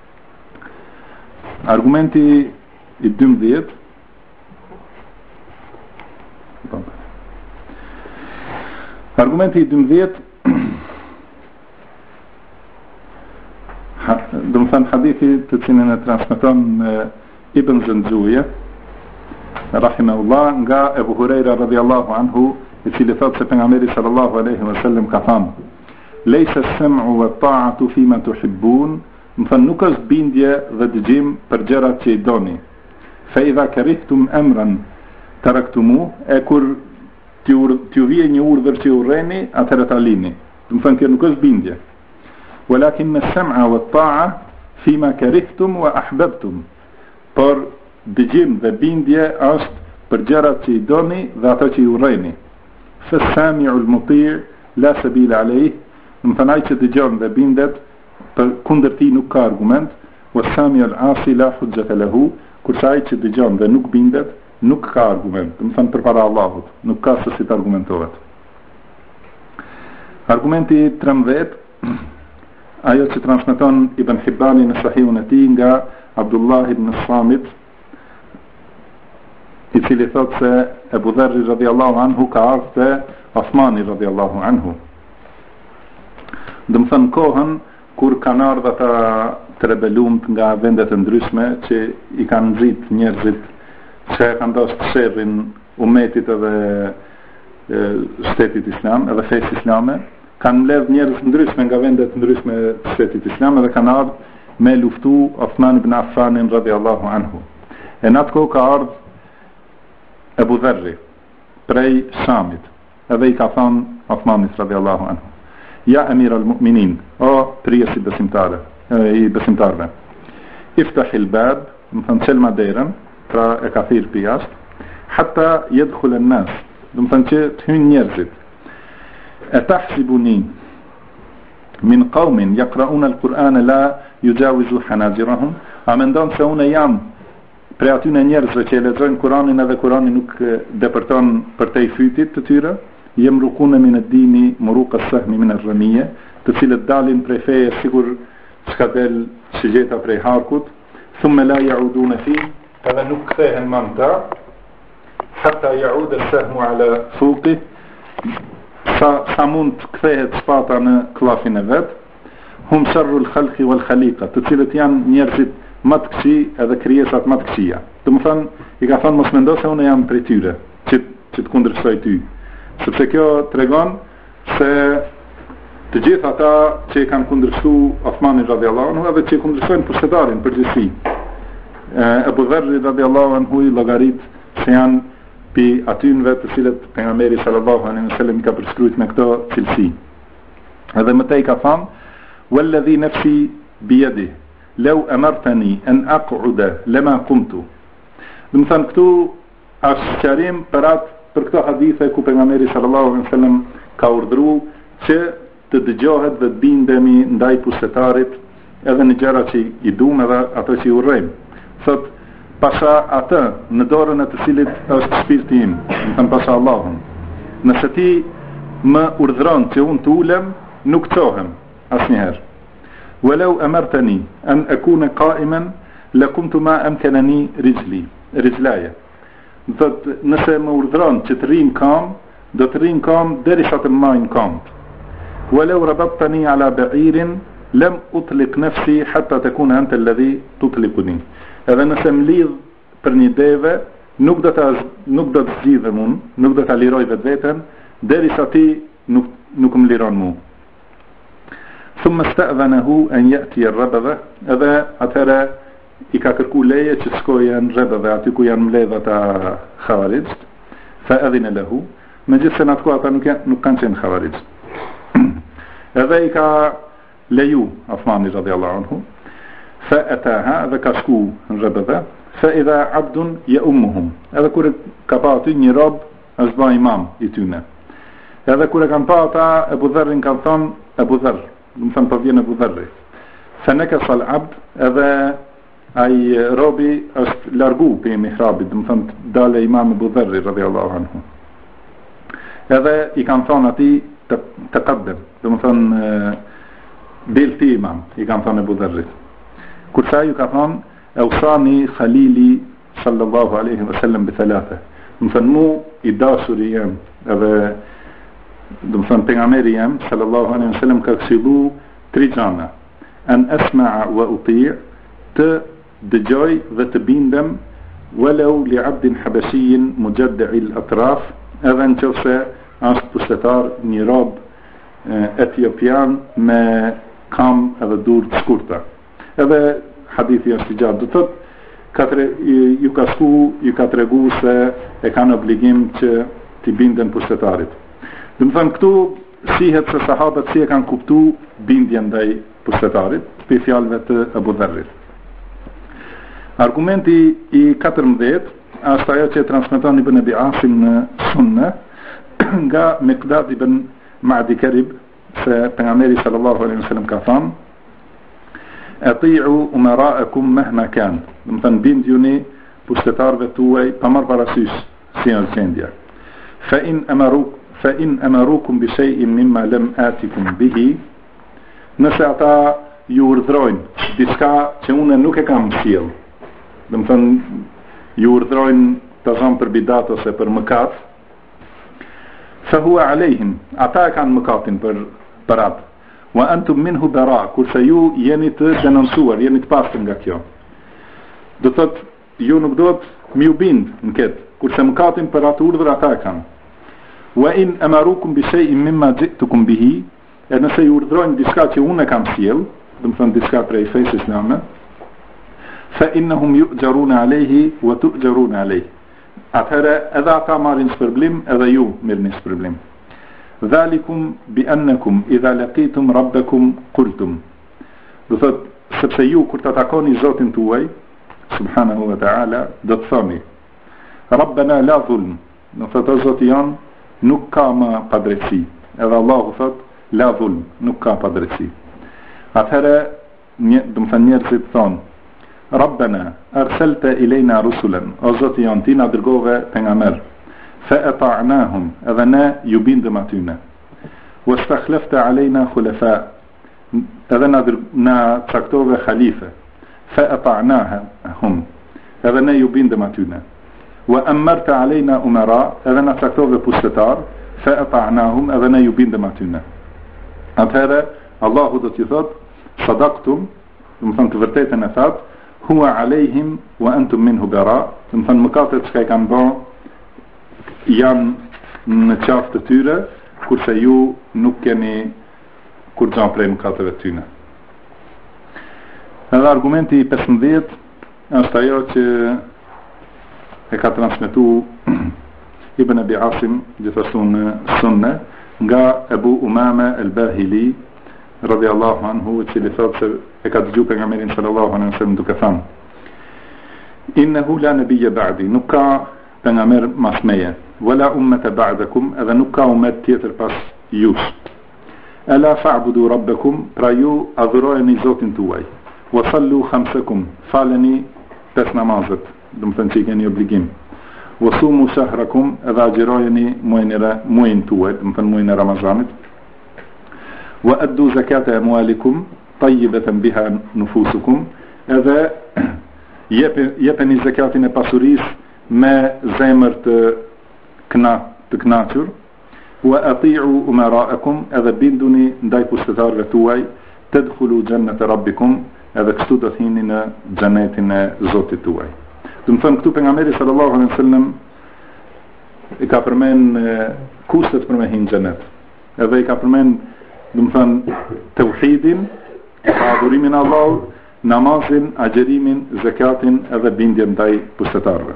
Argumenti i 12 Argumenti i 12 do të thënë hadithi të cilin e transmeton Ibn Zanjuja rahimahullah nga Ebu Hurajra radhiyallahu anhu, i cili thotë se pejgamberi sallallahu alaihi wasallam ka thënë: leysa as-sam'u wa at-ta'atu fima tuhibbun, do të thënë nuk është bindje dhe dëgjim për gjërat që i doni. Fa idha karihtum amran taraktumuh, e kur t'ju vije një urdhër që urreni, atëherë ta lini. Do të thënë kjo nuk është bindje. Walakin as-sam'a wa at-ta'a fima karihtum wa ahbabtum, por dëgjim dhe bindje është për gjërat që i doni dhe ato që i urreni. Fas-sami'u al-muti' la sabila alayh, do të thënë ai që dëgjon dhe bindet, për kundër tij nuk ka argument. Was-sami'u al-'asi la hujjata lahu, kurse ai që dëgjon dhe nuk bindet, nuk ka argument. Do të thënë përpara Allahut, nuk ka se si të argumentohet. Argumenti 13, ajo që transmeton Ibn Hibbani në Sahihun e tij nga Abdullah ibn Samit, i cili thotë se Ebu Dharri radhiyallahu anhu ka ardhur te Osmani radhiyallahu anhu. Do të thënë kohën kur kanë ardhur ata të rebelumët nga vendet e ndryshme që i kanë nxit njerëzit që kanë dashur sherrin umetit edhe shtetit islam edhe fesë islame, kanë mbledh njerëz ndryshme nga vendet ndryshme të shtetit islam edhe kanë ardhur me luftu Osman ibn Affanin radhiyallahu anhu. E në atë kohë ka ardhur Ebu Dharri prej Shamit, edhe i ka thënë Osmanit radhiyallahu anhu: ja emir al-mu'minin, o prijesi i besimtarve, iftahil bab, më thënë qel maderën, pra e ka thirë për jashtë, hatta jedkhul e nas, dhe më thënë që të hynë njerëzit, e tahsibuni min qaumin yaqra'una al-Qur'an la yujawizu hanajirahum, a mendon se unë jam prej atyne njerëzve që e lexojnë Kur'anin edhe Kur'ani nuk depërton për te i fytit të tyre, jem rukune min e dini muruka sahmi min e rëmije, të cilët dalin prej feje sigur s'ka del shigjeta prej harkut, thumme la jaudune fi, edhe nuk kthehen më ta, hatta jaude sahmu ala fuqi, sa mund të kthehet shpata në klafin e vet, hum sharru l-khalqi wal khaliqa, të cilët janë njerëzit më të këqi edhe krijesat më të këqija. Do të thënë, i ka thënë mos mendo se unë jam prej tyre, që të kundërshtaj ty. sepse kjo tregon se të gjithë ata që i kanë kundërshtu Osmanin radhiyallahu anhu edhe që i kundërshtojnë pushtetarin përgjithësi. Abu Dharri radhiyallahu anhu i llogarit se janë pi atynve të cilët pejgamberi sallallahu alaihi wasallam ka përshkruajtur me këto cilësi. Edhe më tej ka thënë: "Walladhi nafsi biyadihi law amartani an aq'uda lama qumtu." Do të thënë këtu është sqarim për këto hadithe ku pejgamberi sallallahu alaihi wasallam ka urdhëruar që të dëgjohet dhe të bindemi ndaj pushtetarit edhe në gjëra që i duam edhe ato që i urrejmë. Thot pasha atë në dorën e të cilit është shpirti im, më thënë pasha Allahun. Nëse ti më urdhëron që unë të ulem, nuk çohem asnjëherë. Walau amartani an akuna qa'iman lakumtu ma amkanani rijlaya. Thot nëse më urdhëron që të rrim kam, do të rrim kam derisa të marrin kam. Walau rabattani ala ba'irin lam utliq nafsi hatta takuna anta alladhi tutliquni. Edhe nëse më lidh për një deve, nuk do të zgjidhem unë, nuk do ta liroj vetveten derisa ti nuk më liron mua. Thumma sta'dhanahu an ya'ti ar-rabadha, edhe atëra i ka kërku leje që shkojë në Rabadha aty ku janë mbledhur ata Khawarij. Fa adhina lahu, megjithse në atë ata nuk kanë qenë Khawarij. Edhe i ka leju Osmani radhiyallahu anhu. Fa ataha, dhe ka shku në Rabadha. Fa idha abdun ya'ummuhum, edhe kur ka pa aty një rob është bë imam i tyne. Edhe kur e kanë pa ata Abu Dharrin kanë thonë Abu Dharr, do të thënë po vjen Abu Dharri. Fa nakasa al-abd, edhe ai robi është largu pe mihrabit, do të thënë dale imam Abu Dharri radhiyallahu anhu. Edhe i kanë thonë atij të qaddem, do të thënë bilti imam, i kanë thonë Abu Dharrit. Kurse ju ka thonë Ausani Khalili sallallahu alaihi wasallam bi thalatha. Do thënë mu i dashuri jam, edhe do thënë pejgamberi jam sallallahu alaihi wasallam ka këshillu 3 gjëra: an asma'a wa uti', të dëgjoj dhe të bindem, walau li 'abdin habashiyyin mujadda'i al-atraf, edhe nëse është pushtetar një rob etiopian me kam edhe dur të shkurta. Edhe hadithi është i gjatë, do thotë ju ka tregu se e kanë obligim që t'i binden pushtetarit. Do të thënë këtu shihet se sahabët si e kanë kuptu bindjen ndaj pushtetarit për fjalëve të Abu Dharrit. Argumenti i 14 është ajo që e transmeton Ibn Abi Asim në Sunne nga Miqdad ibn Ma'di Karib, se pejgamberi sallallahu alaihi wasallam ka thënë: "Ati'u umara'akum mahma kan." Do të thënë bindjuni pushtetarëve tuaj pa marrë parasysh si janë gjendja. Fa in amarukum bi shay'in mimma lam atikum bihi, nëse ata ju urdhrojnë diçka që unë nuk e kam sjell, do të thënë ju urdhrojnë të zonë për bidat ose për mëkat, fa huwa alejhim, ata e kanë mëkatin për atë. Wa antum minhu bara, kurse ju jeni të denoncuar, jeni të pastër nga kjo. Do thotë ju nuk do të miu bind në këtë, kurse mëkatin për atë urdhër ata e kanë. Wa in amarukum bi shay'in mimma ji'tukum bihi, e nëse ju urdhrojnë diçka që unë e kam sjell, do të thënë diçka prej fesë islame, fa innahum yu'jaruna alayhi wa tu'jaruna alayhi. Atëherë edhe ata marrin shpërblim, edhe ju merrni shpërblim. Dhalikum bi annakum idha laqitum rabbakum qultum. Do thotë sepse ju kur të takoni Zotin tuaj subhanahu wa ta'ala do të thoni: Rabbana la zulm. Do thotë o Zoti jon nuk ka më padrejti. Edhe Allahu thotë la zulm, nuk ka padrejti. Atëherë do të thënë njerëzit thonë: Rabbana arsalta ilayna rusulan, o Zoti jon ti na dërgove pejgamber. فأطعناهم أذنا يبين دماتنا واستخلفت علينا خلفاء أذنا تركتوه خليفة فأطعناهم أذنا يبين دماتنا وأمرت علينا أمراء أذنا تركتوه بوستار فأطعناهم أذنا يبين دماتنا. هذا الله دتيثات صدقتم مثلا كفرتيتنا ثات هو عليهم وأنتم منه براء مثلا مقاطع كي كان بون janë në qafë të tyre, kurse ju nuk keni kur gjanë prej mëkateve të tyne. Edhe argumenti 15 është ajo që e ka transmetu Ibn Abi Asim gjithashtu në sunne nga Ebu Umame el-Bahili radhiyallahu anhu, i cili thotë se e ka dëgjuar pejgamberin sallallahu alaihi wasallam duke thënë: Innehu la nabiyya ba'di, nuk ka pejgamber mas meje, wala ummata ba'dakum, edhe nuk ka ummet tjetër pas jush. Ala fa'budu rabbakum, pra ju adhurojeni Zotin tuaj. Wa sallu khamsakum, faleni 5 namazet, do të thënë që keni obligim. Wa sumu shahrakum, edhe agjirojeni muajin tuaj, do të thënë muajin e Ramazanit. Wa addu zakata amwalikum tayyibatan biha nufusukum, edhe jepeni zakatin e pasurisë me zemër të kënaqur. Wa ati'u umara'akum, edhe binduni ndaj pushtetarëve tuaj. Tadkhulu jannata rabbikum, edhe kështu do të hini në xhenetin e Zotit tuaj. Do të thënë këtu pejgamberi sallallahu alaihi wasallam i ka përmend kushtet për me hinë xhenet. Edhe i ka përmend, do të thënë, tauhidin, adhurimin e Allahut, namazin, agjerimin, zakatin edhe bindjen ndaj pushtetarëve.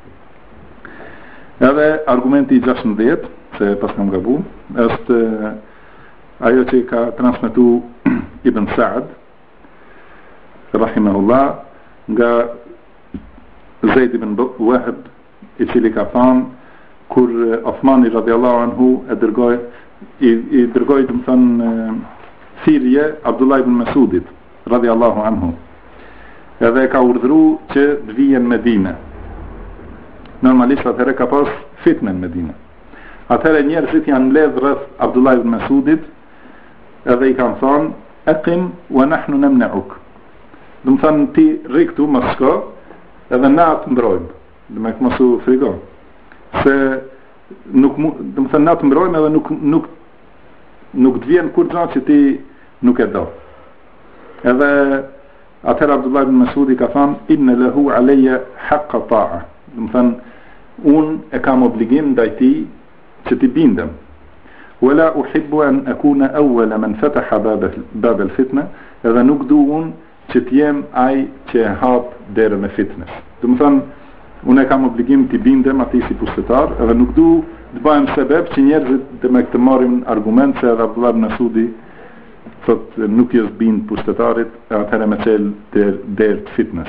Edhe argumenti 16, se pas kam gabu, është ajo që ka transmetu Ibn Sa'd rahimahullah nga Zaid ibn Wahb, i cili ka thënë kur Osmani radhiyallahu anhu i dërgoi, do të thënë, thirrje Abdullah ibn Mas'udit radhiyallahu anhu, edhe ka urdhëruar që të vijnë në Medinë. Normalisht atëherë ka pas fitnë në Medinë. Atëherë njerëzit janë mbledh rreth Abdullah ibn Mas'udit, edhe i kanë thonë: "Aqim wa nahnu namna'uk." Do të thënë, ti rri këtu, mos shko, edhe na të mbrojmë. Do të mos u frigo. Se nuk do të thënë, na të mbrojmë edhe nuk të vjen kur gjë që ti nuk e do. Edhe atëherë Abdullah ibn Mas'udi ka thënë: "Inna lahu alayya haqqa ta'a." Do të thënë, unë e kam obligim ndaj tij që ti bindem. Wala uhibbu an akuna awwala man fataha bab al-fitna, edhe nuk du unë që t'jem ai që e hap derën e fitnes. Do të thënë, unë e kam obligim t'i bindem atij si pushtetar, edhe nuk du të bëhem sebeb që njerëzit të me këtë marrin argument se edhe Abdullah ibn Mas'udi thot nuk jes bind pushtetarit, atëherë me çel derë të fitnes.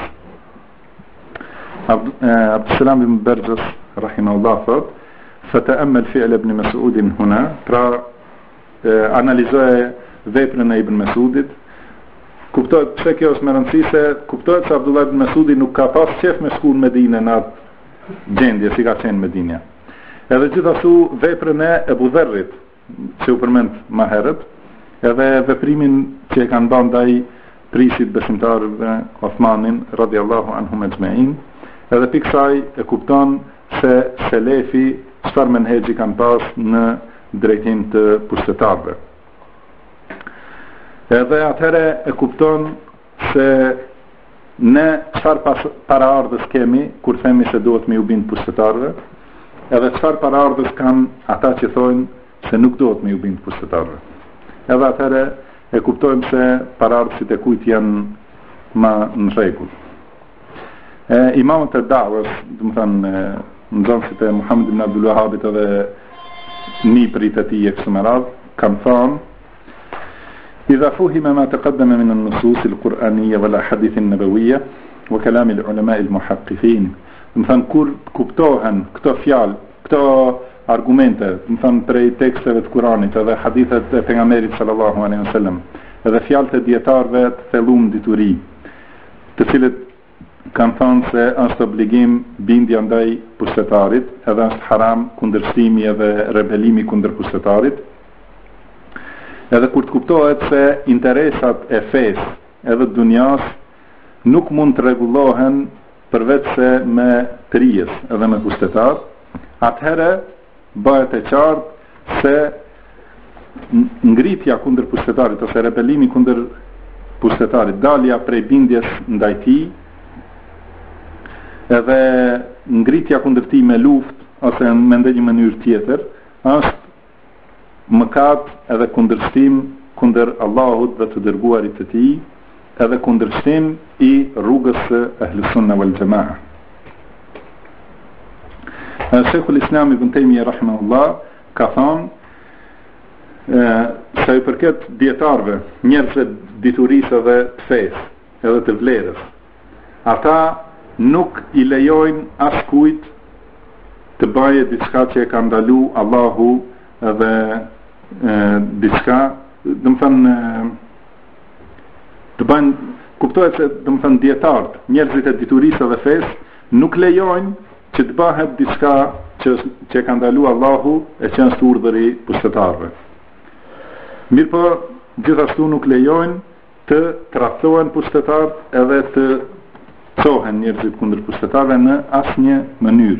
Abdussalam ibn Barjas rahimahullah thot: "Fata'ammal fi'l ibn Mas'ud huna", pra analizoje veprën e Ibn Mas'udit. Kuptohet pse kjo është më rëndësishme, se kuptohet se Abdullah ibn Mas'udi nuk ka pas qef me shku në Medinë në atë gjendje si ka qenë Medinja. Edhe gjithashtu veprën e Ebu Dherrit që u përmend më herët, edhe veprimin që e kanë bërë ndaj prisit besimtarëve Osmanin radhiyallahu anhum ejma'in, edhe piksaj e kupton se selefi çfarë menhexhi kanë pas në drejtim të pushtetarëve. Edhe atëherë e kupton se ne çfarë paraardhës kemi kur themi se duhet me u bind pushtetarëve, edhe çfarë paraardhës kanë ata që thonë se nuk duhet me u bind pushtetarëve. Edhe atëherë e kuptojmë se paraardhësit e kujt janë më në rregull. Imamët e da'wës, do të thënë nxënësit e Muhammed ibn Abdul Wahhabit edhe nipërit e tij e kështu me radhë, kanë thënë: إذا فهم ما تقدم من النصوص القرآنية والأحاديث النبوية وكلام العلماء المحققين، مثلا kur kuptohen këto fjalë, këto argumente, مثلا prej teksteve të Kuranit edhe hadithet e pejgamberit sallallahu alaihi wasallam, edhe fjalët e dietarëve të thellum dituri, të cilët kanë thënë se është obligim bindja ndaj pushtetarit, edhe është haram kundërshtimi edhe rebelimi kundër pushtetarit. Edhe kur të kuptohet se interesat e fesë edhe dunjas nuk mund të rregullohen përveç se me trijes edhe me pushtetar, atëherë bëhet e qartë se ngritja kundër pushtetarit ose rebelimi kundër pushtetarit, dalja prej bindjes ndaj tij, edhe ngritja kundër tij me luftë ose me ndonjë mënyrë tjetër, është mëkat edhe kundërshtim kundër Allahut dhe të dërguarit të tij, edhe kundërshtim i rrugës së Ahlus Sunna wal Jamaa. Sheikhul Islam Ibn Taymiyyah rahimahullah ka thonë sa i përket dietarëve, njerëzve diturisë dhe të fesë, edhe të vlerës, ata nuk i lejojnë askujt të baje diçka që e ka ndalu Allahu edhe diçka, do të thënë të bajnë, kuptohet se do të thënë dietarët, njerëzit e diturisë dhe fesë nuk lejojnë që të bëhet diçka që ka ndalu Allahu e që është urdhëri pushtetarëve. Mirë po, gjithashtu nuk lejojnë të tradhtohen pushtetarët edhe të çohen njerëzit kundër pushtetarëve në asnjë mënyrë.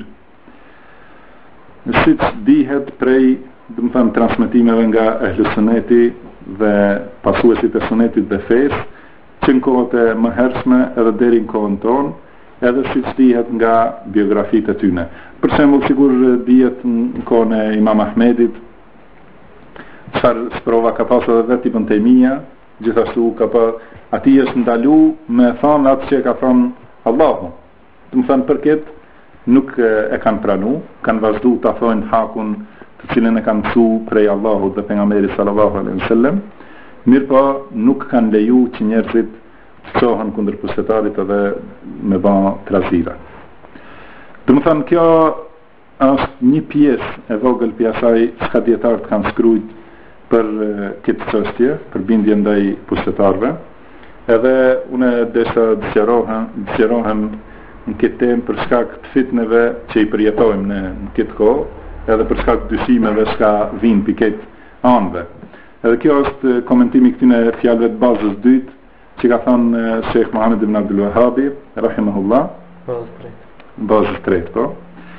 Siç dihet prej, do të thënë, transmetimeve nga Ahlus Sunneti dhe pasuesit e Sunetit dhe fesë, që në kohët e mëhershme edhe deri në kohën tonë, edhe siç dihet nga biografitë e tyre. Për shembull, sigur dihet në kohën e Imam Ahmedit, çfarë sprova ka pasur edhe vetë Ibn Taymiyyah, gjithashtu ka pa atij është ndalu me thonë atë që ka thonë Allahu. Do të thënë për këtë nuk e kanë pranu, kanë vazhdu ta thonë hakun të cilën e kanë mësu prej Allahut dhe pejgamberit sallallahu alaihi wasallam, mirë po nuk kanë leju që njerëzit të çohen kundër pushtetarit edhe me bë trazira. Do të thënë kjo është një pjesë e vogël për asaj çka dietarët kanë shkruajtur për këtë çështje, për bindjen ndaj pushtetarëve. Edhe unë desha dëshirohem në këtë temë për shkak të fitneve që i përjetojmë në këtë kohë, edhe për shkak të dyshimeve që vinë për këtë anëve. Edhe kjo është komentimi këtyre fjalëve të bazës dytë që ka thënë Sheikh Muhammed ibn Abdul Wahhab rahimahullah, bazës tretë, po.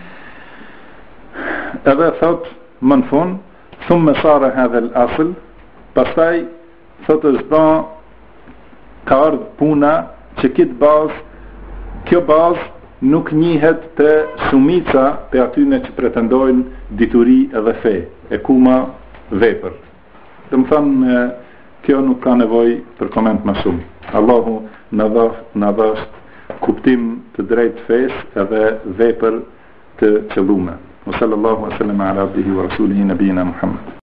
Edhe thot më në fund, thumë sara hadha al-asl, pastaj thot është ka ardhur puna që kjo bazë nuk njihet të shumica për atyne që pretendojnë dituri edhe fe, e kuma vepër. Dhe më thënë, kjo nuk ka nevoj për koment më shumë. Allahu në dhasht kuptim të drejt fes edhe vepër të qëllume. Wa sallallahu wa sallam ala abdihi wa rasulihi nabiyina Muhammad.